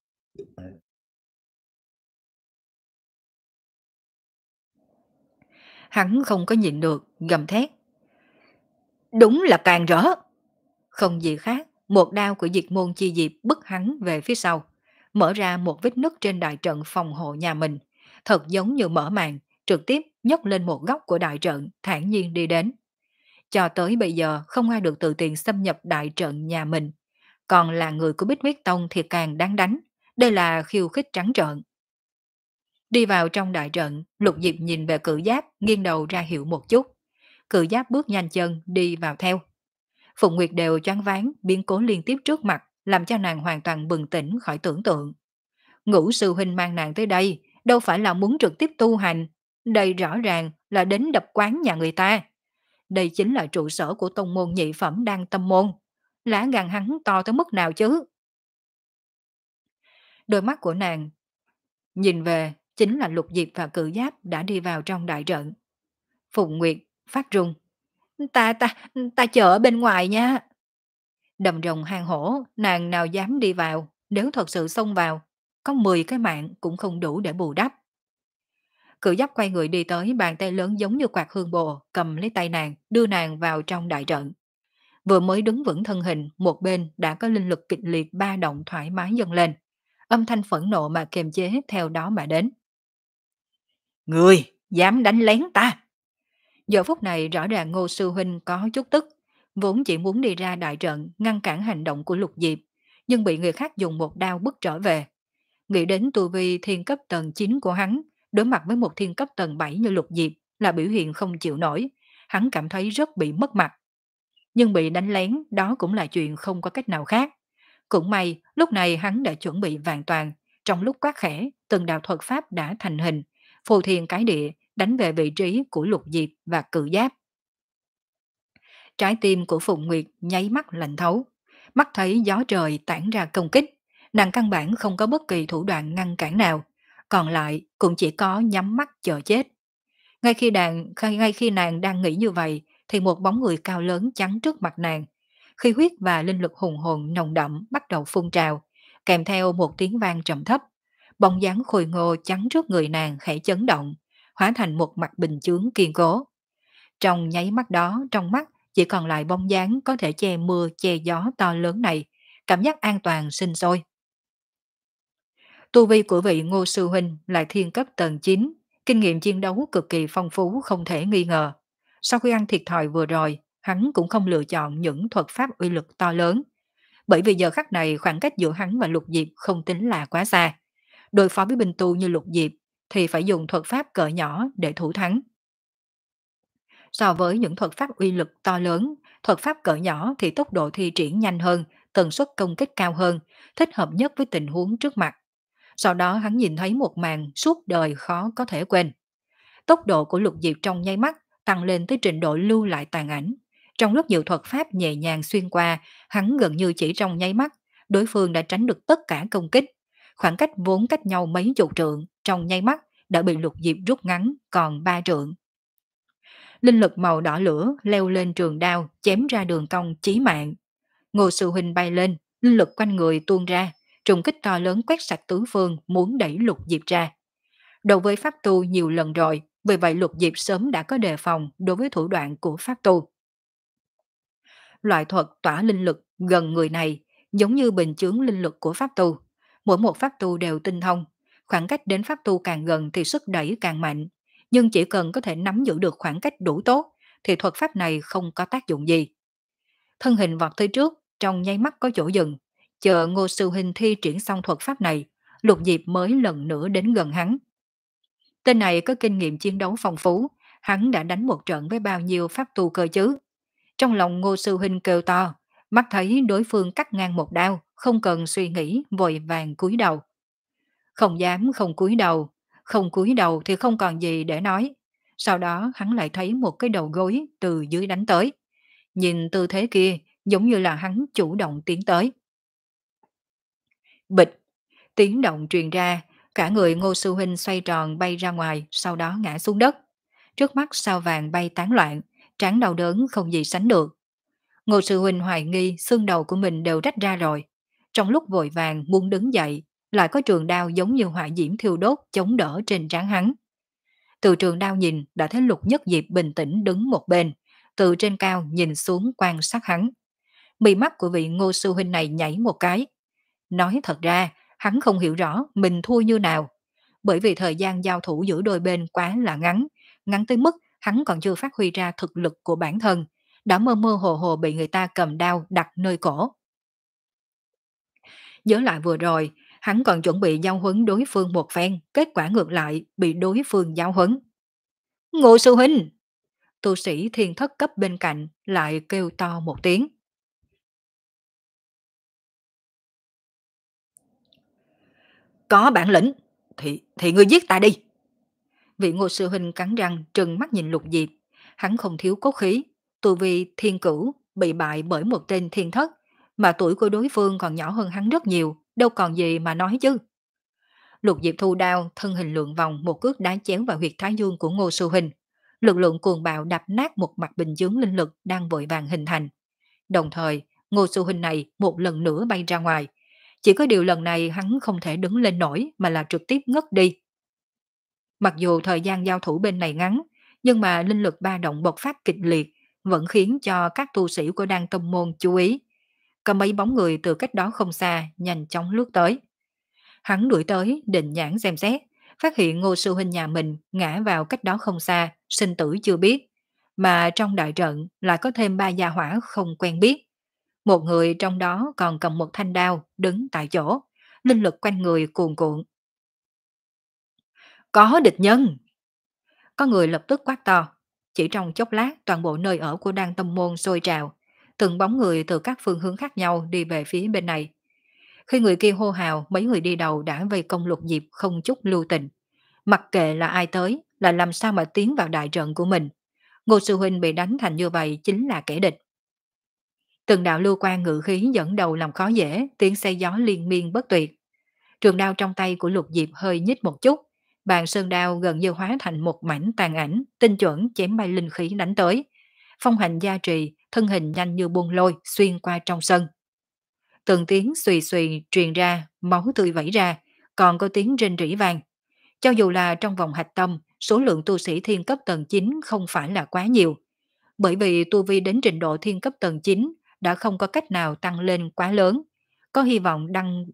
Hắn không có nhịn được, gầm thét. Đúng là càng rỡ. Không gì khác, một đao của diệt môn chi diệp bức hắn về phía sau, mở ra một vết nứt trên đại trận phòng hộ nhà mình, thật giống như mở màn, trực tiếp nhấc lên một góc của đại trận, thản nhiên đi đến. Cho tới bây giờ không ai được tự tiện xâm nhập đại trận nhà mình, còn là người của Bích Huyết Tông thì càng đáng đánh, đây là khiêu khích trắng trợn. Đi vào trong đại trận, Lục Diệp nhìn về Cự Giáp, nghiêng đầu ra hiệu một chút. Cự Giáp bước nhanh chân đi vào theo. Phụng Nguyệt đều choáng váng, biến cố liên tiếp trước mặt, làm cho nàng hoàn toàn bừng tỉnh khỏi tưởng tượng. Ngũ sư huynh mang nàng tới đây, đâu phải là muốn trực tiếp tu hành, đây rõ ràng là đến đập quán nhà người ta. Đây chính là trụ sở của tông môn nhị phẩm Đan Tâm Môn. Lá gan hắn to tới mức nào chứ? Đôi mắt của nàng nhìn về chính là Lục Diệp và Cự Giáp đã đi vào trong đại trận. Phụng Nguyệt phát run. Ta, ta, ta chờ ở bên ngoài nha. Đầm rồng hang hổ, nàng nào dám đi vào, nếu thật sự xông vào, có mười cái mạng cũng không đủ để bù đắp. Cự Giáp quay người đi tới, bàn tay lớn giống như quạt hương bồ, cầm lấy tay nàng, đưa nàng vào trong đại trận. Vừa mới đứng vững thân hình, một bên đã có linh lực kịch liệt ba động thoải mái dâng lên. Âm thanh phẫn nộ mà kiềm chế theo đó mà đến. Người, dám đánh lén ta! Giờ phút này rõ ràng Ngô Sư Huynh có chút tức, vốn chỉ muốn đi ra đại trận ngăn cản hành động của Lục Diệp, nhưng bị người khác dùng một đao bức trở về. Nghĩ đến tu vi thiên cấp tầng chín của hắn, đối mặt với một thiên cấp tầng bảy như Lục Diệp là biểu hiện không chịu nổi, hắn cảm thấy rất bị mất mặt. Nhưng bị đánh lén đó cũng là chuyện không có cách nào khác. Cũng may lúc này hắn đã chuẩn bị vạn toàn, trong lúc quát khẽ từng đạo thuật pháp đã thành hình, phù thiền cái địa, đánh về vị trí của Lục Diệp và Cự Giáp. Trái tim của Phụng Nguyệt nháy mắt lạnh thấu, mắt thấy gió trời tản ra công kích, nàng căn bản không có bất kỳ thủ đoạn ngăn cản nào, còn lại cũng chỉ có nhắm mắt chờ chết. Ngay khi nàng, ngay khi nàng đang nghĩ như vậy, thì một bóng người cao lớn chắn trước mặt nàng. Khi huyết và linh lực hùng hồn nồng đậm bắt đầu phun trào, kèm theo một tiếng vang trầm thấp, bóng dáng khôi ngô chắn trước người nàng khẽ chấn động, hóa thành một mặt bình chướng kiên cố. Trong nháy mắt đó, trong mắt chỉ còn lại bóng dáng có thể che mưa che gió to lớn này, cảm giác an toàn sinh sôi. Tu vi của vị Ngô Sư Huynh lại thiên cấp tầng chín, kinh nghiệm chiến đấu cực kỳ phong phú không thể nghi ngờ. Sau khi ăn thiệt thòi vừa rồi, hắn cũng không lựa chọn những thuật pháp uy lực to lớn, bởi vì giờ khắc này khoảng cách giữa hắn và Lục Diệp không tính là quá xa. Đối phó với binh tu như Lục Diệp thì phải dùng thuật pháp cỡ nhỏ để thủ thắng. So với những thuật pháp uy lực to lớn, thuật pháp cỡ nhỏ thì tốc độ thi triển nhanh hơn, tần suất công kích cao hơn, thích hợp nhất với tình huống trước mặt. Sau đó hắn nhìn thấy một màn suốt đời khó có thể quên. Tốc độ của Lục Diệp trong nháy mắt tăng lên tới trình độ lưu lại tàn ảnh. Trong lúc nhiều thuật pháp nhẹ nhàng xuyên qua, hắn gần như chỉ trong nháy mắt, đối phương đã tránh được tất cả công kích. Khoảng cách vốn cách nhau mấy chục trượng, trong nháy mắt đã bị Lục Diệp rút ngắn còn ba trượng. Linh lực màu đỏ lửa leo lên trường đao, chém ra đường cong chí mạng. Ngô Sư Huynh bay lên, linh lực quanh người tuôn ra, trùng kích to lớn quét sạch tứ phương muốn đẩy Lục Diệp ra. Đầu với pháp tu nhiều lần rồi, vì vậy Lục Diệp sớm đã có đề phòng đối với thủ đoạn của pháp tu. Loại thuật tỏa linh lực gần người này giống như bình chướng linh lực của pháp tu. Mỗi một pháp tu đều tinh thông, khoảng cách đến pháp tu càng gần thì sức đẩy càng mạnh. Nhưng chỉ cần có thể nắm giữ được khoảng cách đủ tốt thì thuật pháp này không có tác dụng gì. Thân hình vọt tới trước, trong nháy mắt có chỗ dừng. Chờ Ngô Sư Huynh thi triển xong thuật pháp này, Lục Diệp mới lần nữa đến gần hắn. Tên này có kinh nghiệm chiến đấu phong phú, hắn đã đánh một trận với bao nhiêu pháp tu cơ chứ. Trong lòng Ngô Sư Huynh kêu to, mắt thấy đối phương cắt ngang một đao, không cần suy nghĩ, vội vàng cúi đầu. Không dám không cúi đầu, không cúi đầu thì không còn gì để nói. Sau đó hắn lại thấy một cái đầu gối từ dưới đánh tới. Nhìn tư thế kia, giống như là hắn chủ động tiến tới. Bịch, tiếng động truyền ra, cả người Ngô Sư Huynh xoay tròn bay ra ngoài, sau đó ngã xuống đất. Trước mắt sao vàng bay tán loạn, trán đau đớn không gì sánh được. Ngô Sư Huynh hoài nghi xương đầu của mình đều rách ra rồi. Trong lúc vội vàng muốn đứng dậy, lại có trường đao giống như hỏa diễm thiêu đốt chống đỡ trên trán hắn. Từ trường đao nhìn đã thấy Lục Nhất Diệp bình tĩnh đứng một bên, từ trên cao nhìn xuống quan sát hắn. Mí mắt của vị Ngô Sư Huynh này nhảy một cái. Nói thật ra, hắn không hiểu rõ mình thua như nào, bởi vì thời gian giao thủ giữa đôi bên quá là ngắn, ngắn tới mức hắn còn chưa phát huy ra thực lực của bản thân, đã mơ mơ hồ hồ bị người ta cầm đao đặt nơi cổ. Nhớ lại vừa rồi, hắn còn chuẩn bị giao huấn đối phương một phen, kết quả ngược lại bị đối phương giao huấn. Ngô Sư Huynh! Tu sĩ thiên thất cấp bên cạnh lại kêu to một tiếng. Có bản lĩnh, thì, thì ngươi giết ta đi. Vị Ngô Sư Huynh cắn răng trừng mắt nhìn Lục Diệp. Hắn không thiếu cốt khí, tu vi thiên cửu bị bại bởi một tên thiên thất, mà tuổi của đối phương còn nhỏ hơn hắn rất nhiều, đâu còn gì mà nói chứ. Lục Diệp thu đao, thân hình lượn vòng một cước đá chéo vào huyệt thái dương của Ngô Sư Huynh. Lực lượng cuồng bạo đập nát một mặt bình chướng linh lực đang vội vàng hình thành. Đồng thời, Ngô Sư Huynh này một lần nữa bay ra ngoài. Chỉ có điều lần này hắn không thể đứng lên nổi mà là trực tiếp ngất đi. Mặc dù thời gian giao thủ bên này ngắn, nhưng mà linh lực ba động bộc phát kịch liệt vẫn khiến cho các tu sĩ của Đan Tông Môn chú ý. Có mấy bóng người từ cách đó không xa nhanh chóng lướt tới. Hắn đuổi tới định nhãn xem xét, phát hiện Ngô Sư Huynh nhà mình ngã vào cách đó không xa, sinh tử chưa biết. Mà trong đại trận lại có thêm ba gia hỏa không quen biết. Một người trong đó còn cầm một thanh đao đứng tại chỗ, linh lực quanh người cuồn cuộn. Có địch nhân! Có người lập tức quát to. Chỉ trong chốc lát toàn bộ nơi ở của Đan Tâm Môn sôi trào. Từng bóng người từ các phương hướng khác nhau đi về phía bên này. Khi người kia hô hào, mấy người đi đầu đã vây công Lục Diệp không chút lưu tình. Mặc kệ là ai tới, là làm sao mà tiến vào đại trận của mình. Ngô Sư Huynh bị đánh thành như vậy chính là kẻ địch. Từng đạo lưu quan ngự khí dẫn đầu làm khó dễ, tiếng xe gió liên miên bất tuyệt. Trường đao trong tay của Lục Diệp hơi nhích một chút, bàn sơn đao gần như hóa thành một mảnh tàn ảnh, tinh chuẩn chém bay linh khí đánh tới. Phong hành gia trì, thân hình nhanh như buôn lôi xuyên qua trong sân. Từng tiếng xùy xùy truyền ra, máu tươi vẩy ra, còn có tiếng rên rỉ vang. Cho dù là trong vòng hạch tâm, số lượng tu sĩ thiên cấp tầng chín không phải là quá nhiều, bởi vì tu vi đến trình độ thiên cấp tầng chín đã không có cách nào tăng lên quá lớn. Có hy vọng đăng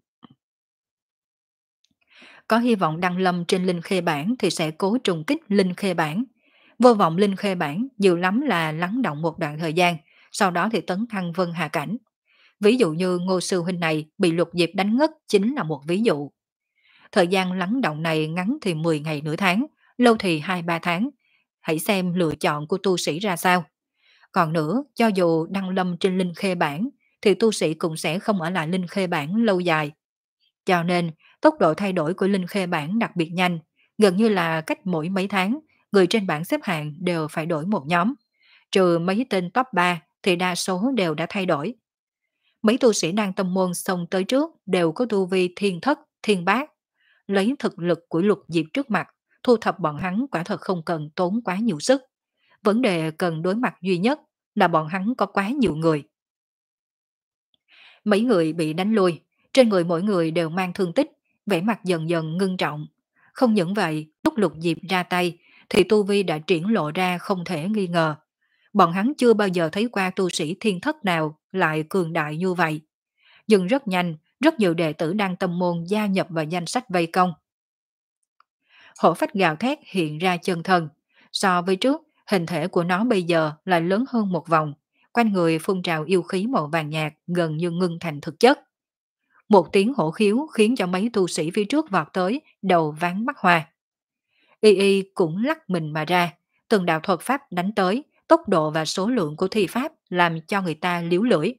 có hy vọng đăng lâm trên linh khê bản thì sẽ cố trùng kích linh khê bản. Vô vọng linh khê bản nhiều lắm là lắng động một đoạn thời gian, sau đó thì tấn thăng vân hạ cảnh. Ví dụ như Ngô Sư Huynh này bị Lục Diệp đánh ngất chính là một ví dụ. Thời gian lắng động này ngắn thì mười ngày nửa tháng, lâu thì hai ba tháng. Hãy xem lựa chọn của tu sĩ ra sao. Còn nữa, cho dù đăng lâm trên linh khê bản, thì tu sĩ cũng sẽ không ở lại linh khê bản lâu dài. Cho nên, tốc độ thay đổi của linh khê bản đặc biệt nhanh, gần như là cách mỗi mấy tháng, người trên bảng xếp hạng đều phải đổi một nhóm. Trừ mấy tên top ba thì đa số đều đã thay đổi. Mấy tu sĩ đang tâm môn xông tới trước đều có tu vi thiên thất, thiên bát. Lấy thực lực của Lục Diệp trước mặt, thu thập bọn hắn quả thật không cần tốn quá nhiều sức. Vấn đề cần đối mặt duy nhất là bọn hắn có quá nhiều người. Mấy người bị đánh lui, trên người mỗi người đều mang thương tích, vẻ mặt dần dần ngưng trọng. Không những vậy, lúc Lục Diệp ra tay, thì tu vi đã triển lộ ra không thể nghi ngờ. Bọn hắn chưa bao giờ thấy qua tu sĩ thiên thất nào lại cường đại như vậy. Nhưng rất nhanh, rất nhiều đệ tử đang tâm môn gia nhập vào danh sách vây công. Hổ phách gào thét hiện ra chân thân. So với trước, hình thể của nó bây giờ lại lớn hơn một vòng. Quanh người phun trào yêu khí màu vàng nhạt gần như ngưng thành thực chất. Một tiếng hổ khiếu khiến cho mấy tu sĩ phía trước vọt tới, đầu ván mắt hoa. Y Y cũng lắc mình mà ra, từng đạo thuật pháp đánh tới, tốc độ và số lượng của thi pháp làm cho người ta liếu lưỡi.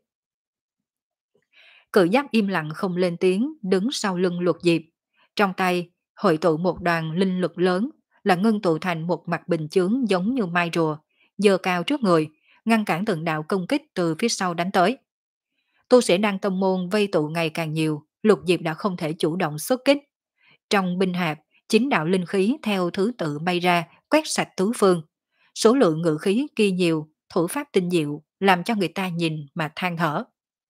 Cự giáp im lặng không lên tiếng, đứng sau lưng Lục Diệp. Trong tay, hội tụ một đoàn linh lực lớn, là ngưng tụ thành một mặt bình chướng giống như mai rùa, giơ cao trước người, ngăn cản từng đạo công kích từ phía sau đánh tới. Tu sĩ đang tâm môn vây tụ ngày càng nhiều, Lục Diệp đã không thể chủ động xuất kích. Trong binh hạp, chín đạo linh khí theo thứ tự bay ra, quét sạch tứ phương. Số lượng ngự khí kia nhiều, thủ pháp tinh diệu, làm cho người ta nhìn mà than thở.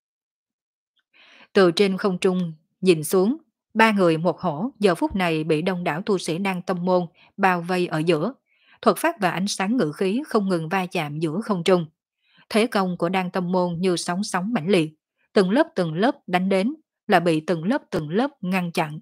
Từ trên không trung, nhìn xuống, ba người một hổ giờ phút này bị đông đảo tu sĩ đang tâm môn bao vây ở giữa. Thuật pháp và ánh sáng ngự khí không ngừng va chạm giữa không trung. Thế công của đan tâm môn như sóng sóng mãnh liệt, từng lớp từng lớp đánh đến, là bị từng lớp từng lớp ngăn chặn.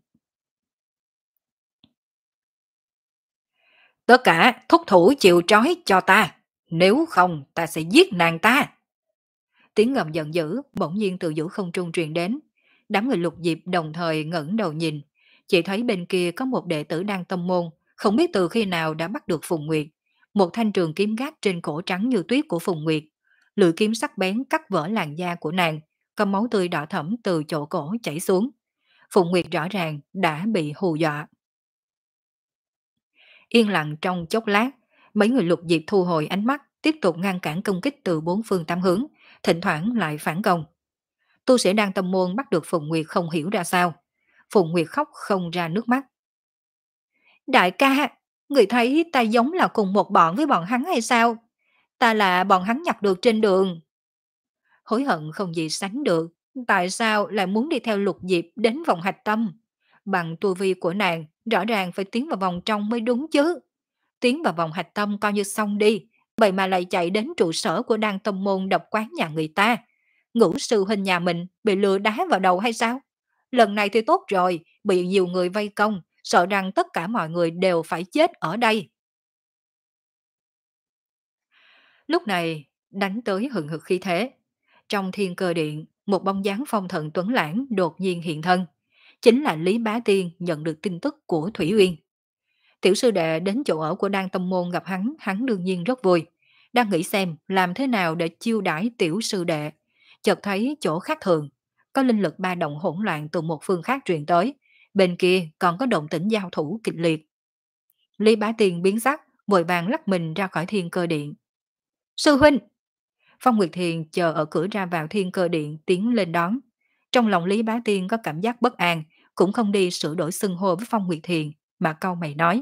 Tất cả thúc thủ chịu trói cho ta, nếu không ta sẽ giết nàng ta. Tiếng ngầm giận dữ bỗng nhiên từ giữa không trung truyền đến. Đám người Lục Diệp đồng thời ngẩng đầu nhìn, chỉ thấy bên kia có một đệ tử đang tâm môn, không biết từ khi nào đã bắt được Phùng Nguyệt. Một thanh trường kiếm gác trên cổ trắng như tuyết của Phùng Nguyệt, lưỡi kiếm sắc bén cắt vỡ làn da của nàng, có máu tươi đỏ thẫm từ chỗ cổ chảy xuống. Phùng Nguyệt rõ ràng đã bị hù dọa. Yên lặng trong chốc lát, mấy người Lục Diệp thu hồi ánh mắt, tiếp tục ngăn cản công kích từ bốn phương tám hướng, thỉnh thoảng lại phản công. Tu sĩ đang tâm môn bắt được Phùng Nguyệt không hiểu ra sao. Phùng Nguyệt khóc không ra nước mắt. Đại ca, người thấy ta giống là cùng một bọn với bọn hắn hay sao? Ta là bọn hắn nhặt được trên đường. Hối hận không gì sánh được. Tại sao lại muốn đi theo Lục Diệp đến vòng hạch tâm? Bằng tu vi của nàng, rõ ràng phải tiến vào vòng trong mới đúng chứ. Tiến vào vòng hạch tâm coi như xong đi. Vậy mà lại chạy đến trụ sở của đan tông môn đập quán nhà người ta. Ngũ sư huynh nhà mình bị lừa đá vào đầu hay sao? Lần này thì tốt rồi, bị nhiều người vây công, sợ rằng tất cả mọi người đều phải chết ở đây. Lúc này, đánh tới hừng hực khí thế. Trong thiên cơ điện, một bóng dáng phong thần tuấn lãng đột nhiên hiện thân. Chính là Lý Bá Tiên nhận được tin tức của Thủy Uyên. Tiểu sư đệ đến chỗ ở của Đan Tâm Môn gặp hắn, hắn đương nhiên rất vui. Đang nghĩ xem làm thế nào để chiêu đãi tiểu sư đệ. Chợt thấy chỗ khác thường, có linh lực ba động hỗn loạn từ một phương khác truyền tới. Bên kia còn có động tĩnh giao thủ kịch liệt. Lý Bá Tiên biến sắc, vội vàng lắc mình ra khỏi thiên cơ điện. Sư huynh! Phong Nguyệt Thiền chờ ở cửa ra vào thiên cơ điện tiến lên đón. Trong lòng Lý Bá Tiên có cảm giác bất an, cũng không đi sửa đổi xưng hô với Phong Nguyệt Thiền, mà cau mày nói.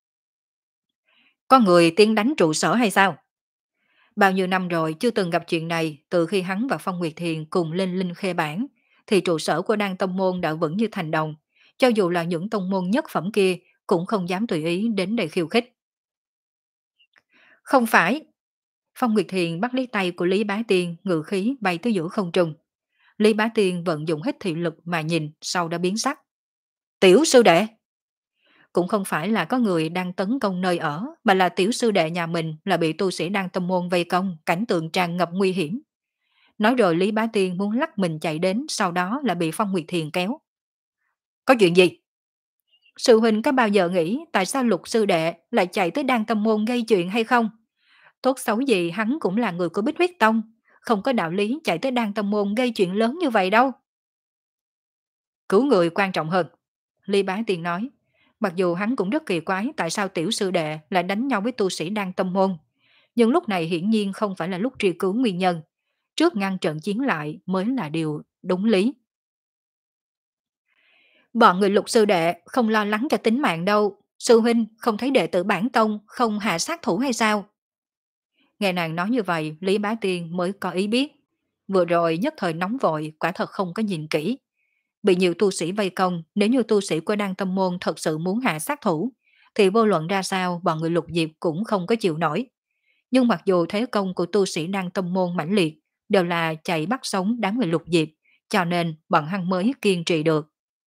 Có người tiến đánh trụ sở hay sao? Bao nhiêu năm rồi chưa từng gặp chuyện này, từ khi hắn và Phong Nguyệt Thiền cùng lên Linh Khê Bản, thì trụ sở của Đan Tông Môn đã vững như thành đồng. Cho dù là những tông môn nhất phẩm kia, cũng không dám tùy ý đến đây khiêu khích. Không phải. Phong Nguyệt Thiền bắt lấy tay của Lý Bá Tiên, ngự khí bay tới giữa không trung. Lý Bá Tiên vận dụng hết thị lực mà nhìn, sau đã biến sắc. Tiểu sư đệ! Cũng không phải là có người đang tấn công nơi ở, mà là tiểu sư đệ nhà mình là bị tu sĩ Đan Tông Môn vây công, cảnh tượng tràn ngập nguy hiểm. Nói rồi Lý Bá Tiên muốn lắc mình chạy đến, sau đó là bị Phong Nguyệt Thiền kéo. Có chuyện gì? Sư huynh có bao giờ nghĩ tại sao Lục sư đệ lại chạy tới Đan Tông Môn gây chuyện hay không? Tốt xấu gì hắn cũng là người của Bích Huyết Tông, không có đạo lý chạy tới Đan Tông Môn gây chuyện lớn như vậy đâu. Cứu người quan trọng hơn, Lý Bá Tiên nói. Mặc dù hắn cũng rất kỳ quái tại sao tiểu sư đệ lại đánh nhau với tu sĩ Đan Tông Môn, nhưng lúc này hiển nhiên không phải là lúc truy cứu nguyên nhân. Trước ngăn trận chiến lại mới là điều đúng lý. Bọn người Lục sư đệ không lo lắng cho tính mạng đâu. Sư huynh không thấy đệ tử bản tông không hạ sát thủ hay sao? Nghe nàng nói như vậy, Lý Bá Tiên mới có ý biết. Vừa rồi nhất thời nóng vội, quả thật không có nhìn kỹ. Bị nhiều tu sĩ vây công, nếu như tu sĩ của Đan Tâm Môn thật sự muốn hạ sát thủ, thì vô luận ra sao bọn người Lục Diệp cũng không có chịu nổi. Nhưng mặc dù thế công của tu sĩ Đan Tâm Môn mãnh liệt, đều là chạy bắt sống đám người Lục Diệp, cho nên bọn hắn mới kiên trì được.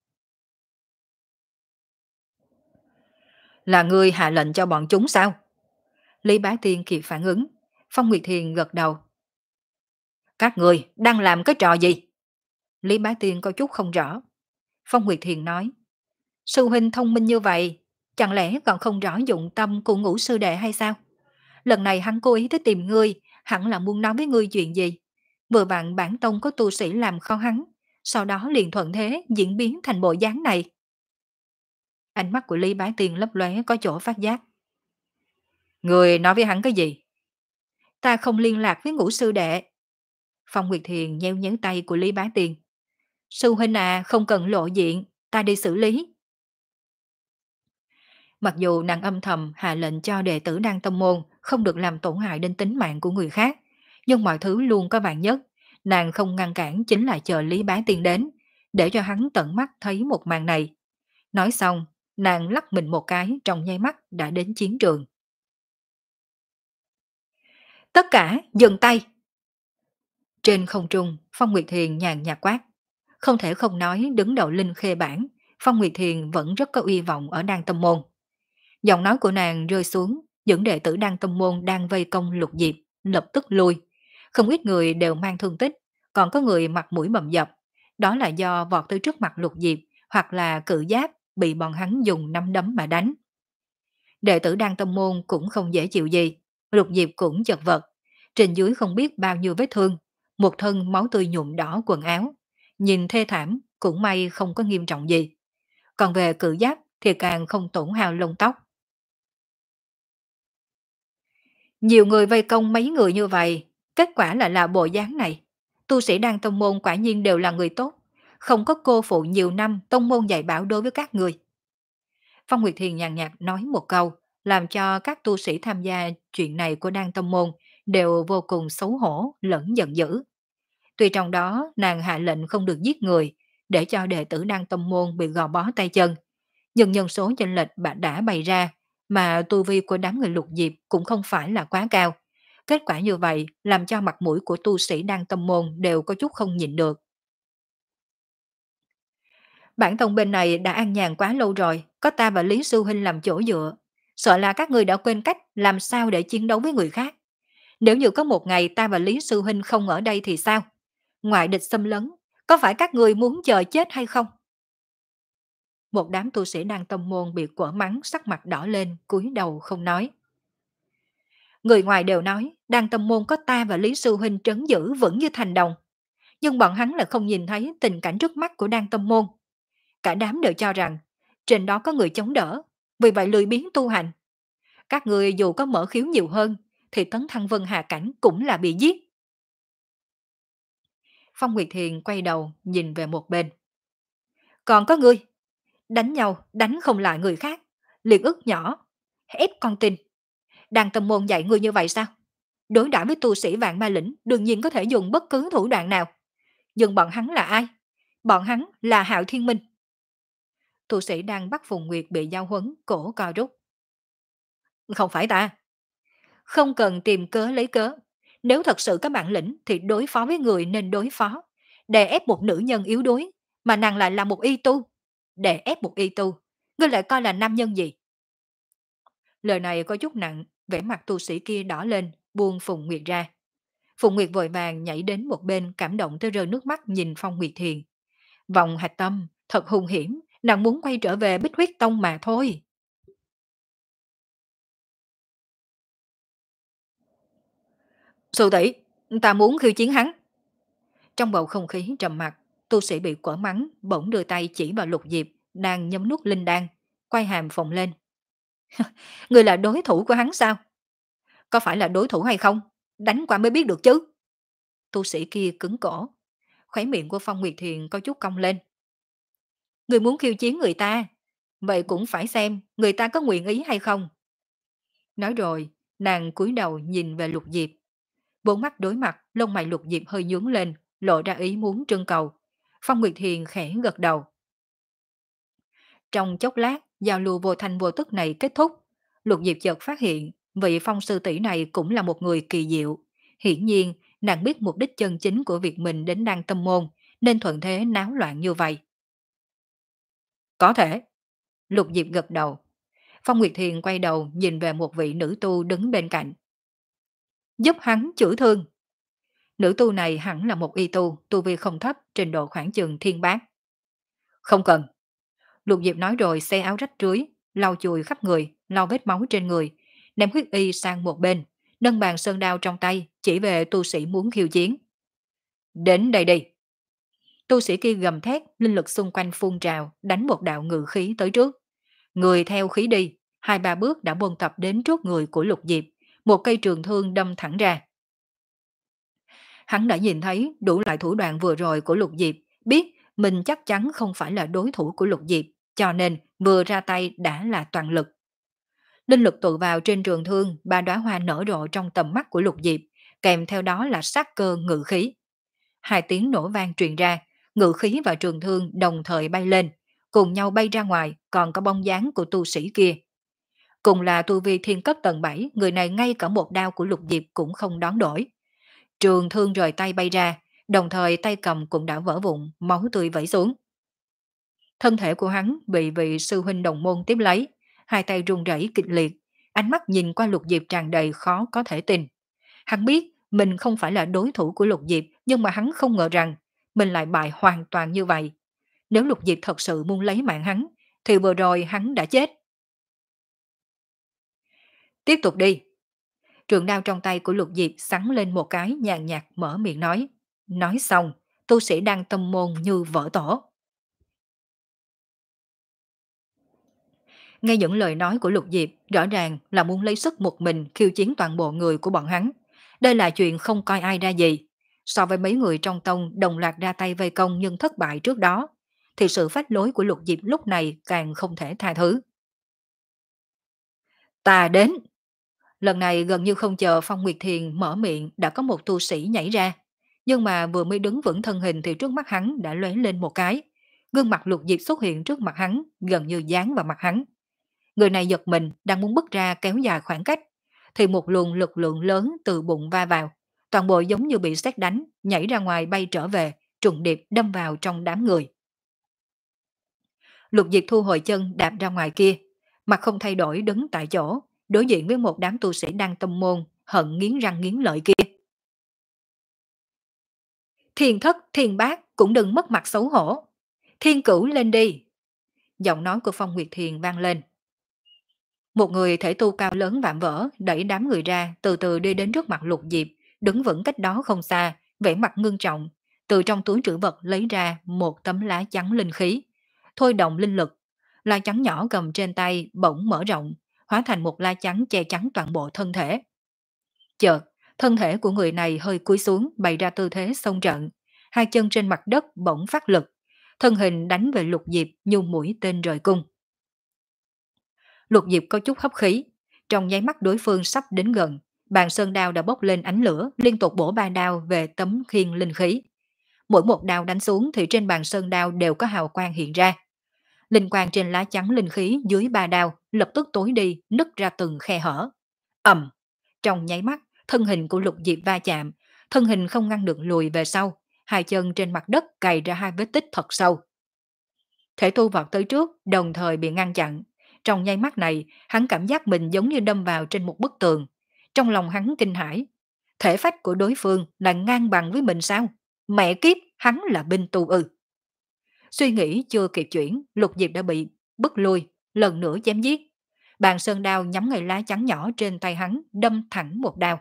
Là ngươi hạ lệnh cho bọn chúng sao? Lý Bá Tiên kịp phản ứng. Phong Nguyệt Thiền gật đầu. Các người đang làm cái trò gì? Lý Bá Tiên có chút không rõ. Phong Nguyệt Thiền nói. Sư huynh thông minh như vậy, chẳng lẽ còn không rõ dụng tâm của Ngũ sư đệ hay sao? Lần này hắn cố ý tới tìm ngươi, hẳn là muốn nói với ngươi chuyện gì? Vừa vặn bản tông có tu sĩ làm khó hắn, sau đó liền thuận thế diễn biến thành bộ dáng này. Ánh mắt của Lý Bá Tiên lấp lóe có chỗ phát giác. Người nói với hắn cái gì? Ta không liên lạc với Ngũ sư đệ. Phong Nguyệt Thiền nheo nhấn tay của Lý Bá Tiên. Sư huynh à, không cần lộ diện, ta đi xử lý. Mặc dù nàng âm thầm hạ lệnh cho đệ tử Đan Tâm Môn không được làm tổn hại đến tính mạng của người khác, nhưng mọi thứ luôn có vạn nhất, nàng không ngăn cản chính là chờ Lý Bá Tiên đến, để cho hắn tận mắt thấy một màn này. Nói xong, nàng lắc mình một cái trong nháy mắt đã đến chiến trường. Tất cả dừng tay! Trên không trung, Phong Nguyệt Thiền nhàn nhạt quát. Không thể không nói đứng đầu Linh Khê Bản, Phong Nguyệt Thiền vẫn rất có uy vọng ở Đan Tâm Môn. Giọng nói của nàng rơi xuống, những đệ tử Đan Tâm Môn đang vây công Lục Diệp, lập tức lui. Không ít người đều mang thương tích, còn có người mặt mũi bầm dập. Đó là do vọt tới trước mặt Lục Diệp, hoặc là cự giáp bị bọn hắn dùng nắm đấm mà đánh. Đệ tử Đan Tâm Môn cũng không dễ chịu gì, Lục Diệp cũng chật vật. Trên dưới không biết bao nhiêu vết thương, một thân máu tươi nhuộm đỏ quần áo. Nhìn thê thảm, cũng may không có nghiêm trọng gì. Còn về cự giáp thì càng không tổn hao lông tóc. Nhiều người vây công mấy người như vậy, kết quả là là bộ dáng này. Tu sĩ Đan Tông Môn quả nhiên đều là người tốt, không có cô phụ nhiều năm tông môn dạy bảo đối với các người. Phong Nguyệt Thiền nhàn nhạt nói một câu, làm cho các tu sĩ tham gia chuyện này của Đan Tông Môn đều vô cùng xấu hổ lẫn giận dữ. Tuy trong đó nàng hạ lệnh không được giết người, để cho đệ tử Đan Tông Môn bị gò bó tay chân, nhưng nhân số chênh lệch bà đã bày ra, mà tu vi của đám người Lục Diệp cũng không phải là quá cao. Kết quả như vậy làm cho mặt mũi của tu sĩ Đan Tâm Môn đều có chút không nhịn được. Bản tông bên này đã an nhàn quá lâu rồi, có ta và Lý Sư Huynh làm chỗ dựa. Sợ là các người đã quên cách làm sao để chiến đấu với người khác. Nếu như có một ngày ta và Lý Sư Huynh không ở đây thì sao? Ngoại địch xâm lấn, có phải các người muốn chờ chết hay không? Một đám tu sĩ Đan Tông Môn bị quở mắng sắc mặt đỏ lên, cúi đầu không nói. Người ngoài đều nói, Đan Tông Môn có ta và Lý Sư Huynh trấn giữ vững như thành đồng. Nhưng bọn hắn lại không nhìn thấy tình cảnh trước mắt của Đan Tông Môn. Cả đám đều cho rằng, trên đó có người chống đỡ, vì vậy lười biếng tu hành. Các người dù có mở khiếu nhiều hơn, thì tấn thăng vân hà cảnh cũng là bị giết. Phong Nguyệt Thiền quay đầu nhìn về một bên. Còn có ngươi, đánh nhau đánh không lại người khác, liền ức nhỏ, ép con tin. Đàn tâm môn dạy ngươi như vậy sao? Đối đãi với tu sĩ vạn ma lĩnh đương nhiên có thể dùng bất cứ thủ đoạn nào. Nhưng bọn hắn là ai? Bọn hắn là Hạo Thiên Minh. Tu sĩ đang bắt Phùng Nguyệt bị giao huấn, cổ co rút. Không phải ta. Không cần tìm cớ lấy cớ. Nếu thật sự có bản lĩnh thì đối phó với người nên đối phó. Để ép một nữ nhân yếu đuối, mà nàng lại là một y tu. Để ép một y tu, ngươi lại coi là nam nhân gì? Lời này có chút nặng, vẻ mặt tu sĩ kia đỏ lên, buông Phùng Nguyệt ra. Phùng Nguyệt vội vàng nhảy đến một bên, cảm động tới rơi nước mắt nhìn Phong Nguyệt Thiền. Vòng hạch tâm, thật hung hiểm, nàng muốn quay trở về Bích Huyết Tông mà thôi. Sư tỷ, ta muốn khiêu chiến hắn. Trong bầu không khí trầm mặc, tu sĩ bị quở mắng, bỗng đưa tay chỉ vào Lục Diệp, đang nhấm nuốt linh đan, quay hàm phồng lên. Người là đối thủ của hắn sao? Có phải là đối thủ hay không? Đánh qua mới biết được chứ. Tu sĩ kia cứng cổ. Khóe miệng của Phong Nguyệt Thiền có chút cong lên. Người muốn khiêu chiến người ta, vậy cũng phải xem người ta có nguyện ý hay không. Nói rồi, nàng cúi đầu nhìn về Lục Diệp. Bốn mắt đối mặt, lông mày Lục Diệp hơi nhướng lên, lộ ra ý muốn trưng cầu. Phong Nguyệt Thiền khẽ gật đầu. Trong chốc lát, giao lưu vô thanh vô tức này kết thúc. Lục Diệp chợt phát hiện, vị Phong sư tỷ này cũng là một người kỳ diệu. Hiển nhiên, nàng biết mục đích chân chính của việc mình đến Đăng Tâm Môn, nên thuận thế náo loạn như vậy. Có thể. Lục Diệp gật đầu. Phong Nguyệt Thiền quay đầu nhìn về một vị nữ tu đứng bên cạnh. Giúp hắn chữa thương. Nữ tu này hẳn là một y tu, tu vi không thấp, trình độ khoảng chừng thiên bát. Không cần. Lục Diệp nói rồi xe áo rách rưới, lau chùi khắp người, lau vết máu trên người, ném huyết y sang một bên, nâng bàn sơn đao trong tay, chỉ về tu sĩ muốn khiêu chiến. Đến đây đi. Tu sĩ kia gầm thét, linh lực xung quanh phun trào, đánh một đạo ngự khí tới trước. Người theo khí đi, hai ba bước đã buôn tập đến trước người của Lục Diệp, một cây trường thương đâm thẳng ra. Hắn đã nhìn thấy đủ loại thủ đoạn vừa rồi của Lục Diệp, biết mình chắc chắn không phải là đối thủ của Lục Diệp, cho nên vừa ra tay đã là toàn lực. Linh lực tụ vào trên trường thương, ba đóa hoa nở rộ trong tầm mắt của Lục Diệp, kèm theo đó là sát cơ ngự khí. Hai tiếng nổ vang truyền ra, ngự khí và trường thương đồng thời bay lên, cùng nhau bay ra ngoài, còn có bóng dáng của tu sĩ kia. Cùng là tu vi thiên cấp tầng bảy, người này ngay cả một đao của Lục Diệp cũng không đón đổi. Trường thương rời tay bay ra, đồng thời tay cầm cũng đã vỡ vụn, máu tươi vẩy xuống. Thân thể của hắn bị vị sư huynh đồng môn tiếp lấy, hai tay run rẩy kịch liệt, ánh mắt nhìn qua Lục Diệp tràn đầy khó có thể tin. Hắn biết mình không phải là đối thủ của Lục Diệp, nhưng mà hắn không ngờ rằng mình lại bại hoàn toàn như vậy. Nếu Lục Diệp thật sự muốn lấy mạng hắn, thì vừa rồi hắn đã chết. Tiếp tục đi. Trường đao trong tay của Lục Diệp sắn lên một cái, nhàn nhạt mở miệng nói. Nói xong, tu sĩ đang tâm môn như vỡ tổ. Nghe những lời nói của Lục Diệp, rõ ràng là muốn lấy sức một mình khiêu chiến toàn bộ người của bọn hắn. Đây là chuyện không coi ai ra gì. So với mấy người trong tông đồng loạt ra tay vây công nhưng thất bại trước đó, thì sự phách lối của Lục Diệp lúc này càng không thể tha thứ. Ta đến. Lần này gần như không chờ Phong Nguyệt Thiền mở miệng đã có một tu sĩ nhảy ra. Nhưng mà vừa mới đứng vững thân hình thì trước mắt hắn đã lóe lên một cái. Gương mặt Lục Diệp xuất hiện trước mặt hắn, gần như dán vào mặt hắn. Người này giật mình, đang muốn bước ra kéo dài khoảng cách, thì một luồng lực lượng lớn từ bụng va vào. Toàn bộ giống như bị sét đánh, nhảy ra ngoài bay trở về, trùng điệp đâm vào trong đám người. Lục Diệp thu hồi chân đạp ra ngoài kia, mặt không thay đổi đứng tại chỗ, đối diện với một đám tu sĩ đang tâm môn, hận nghiến răng nghiến lợi kia. Thiên thất, thiên bát cũng đừng mất mặt xấu hổ. Thiên cửu lên đi. Giọng nói của Phong Nguyệt Thiền vang lên. Một người thể tu cao lớn vạm vỡ đẩy đám người ra, từ từ đi đến trước mặt Lục Diệp, đứng vững cách đó không xa, vẻ mặt ngưng trọng, từ trong túi trữ vật lấy ra một tấm lá trắng linh khí, thôi động linh lực, La chắn nhỏ cầm trên tay bỗng mở rộng, hóa thành một la chắn che chắn toàn bộ thân thể. Chợt, thân thể của người này hơi cúi xuống bày ra tư thế xông trận, hai chân trên mặt đất bỗng phát lực, thân hình đánh về Lục Diệp như mũi tên rời cung. Lục Diệp có chút hấp khí, trong nháy mắt đối phương sắp đến gần, bàn sơn đao đã bốc lên ánh lửa, liên tục bổ ba đao về tấm khiên linh khí. Mỗi một đao đánh xuống thì trên bàn sơn đao đều có hào quang hiện ra. Linh quang trên lá chắn linh khí dưới ba đao lập tức tối đi, nứt ra từng khe hở. Ầm, trong nháy mắt, thân hình của Lục Diệp va chạm, thân hình không ngăn được lùi về sau, hai chân trên mặt đất cày ra hai vết tích thật sâu. Thể tu vọt tới trước, đồng thời bị ngăn chặn. Trong nháy mắt này, hắn cảm giác mình giống như đâm vào trên một bức tường. Trong lòng hắn kinh hãi. Thể phách của đối phương là ngang bằng với mình sao? Mẹ kiếp, hắn là binh tu ư. Suy nghĩ chưa kịp chuyển, Lục Diệp đã bị bức lui, lần nữa chém giết. Bàn sơn đao nhắm ngay lá chắn nhỏ trên tay hắn, đâm thẳng một đao.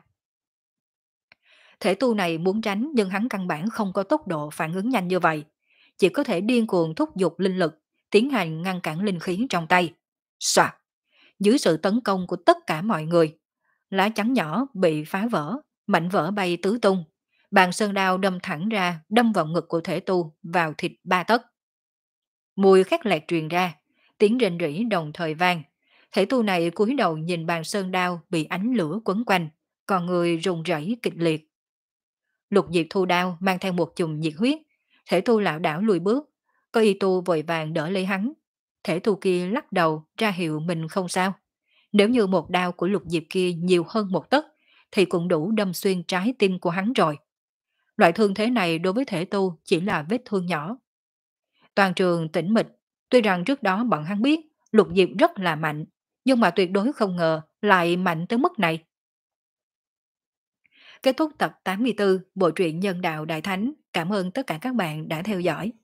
Thể tu này muốn tránh nhưng hắn căn bản không có tốc độ phản ứng nhanh như vậy. Chỉ có thể điên cuồng thúc giục linh lực, tiến hành ngăn cản linh khí trong tay. Soạt! Dưới sự tấn công của tất cả mọi người, lá chắn nhỏ bị phá vỡ, mảnh vỡ bay tứ tung. Bàn sơn đao đâm thẳng ra, đâm vào ngực của thể tu, vào thịt ba tấc. Mùi khét lẹt truyền ra, tiếng rền rỉ đồng thời vang. Thể tu này cúi đầu nhìn bàn sơn đao bị ánh lửa quấn quanh, còn người run rẩy kịch liệt. Lục Diệp thu đao mang theo một chùm nhiệt huyết, thể tu lảo đảo lùi bước, có y tu vội vàng đỡ lấy hắn. Thể tu kia lắc đầu ra hiệu mình không sao. Nếu như một đao của Lục Diệp kia nhiều hơn một tấc, thì cũng đủ đâm xuyên trái tim của hắn rồi. Loại thương thế này đối với thể tu chỉ là vết thương nhỏ. Toàn trường tĩnh mịch, tuy rằng trước đó bọn hắn biết Lục Diệp rất là mạnh, nhưng mà tuyệt đối không ngờ lại mạnh tới mức này. Kết thúc tập tám mươi tư Bộ truyện Nhân đạo Đại Thánh. Cảm ơn tất cả các bạn đã theo dõi.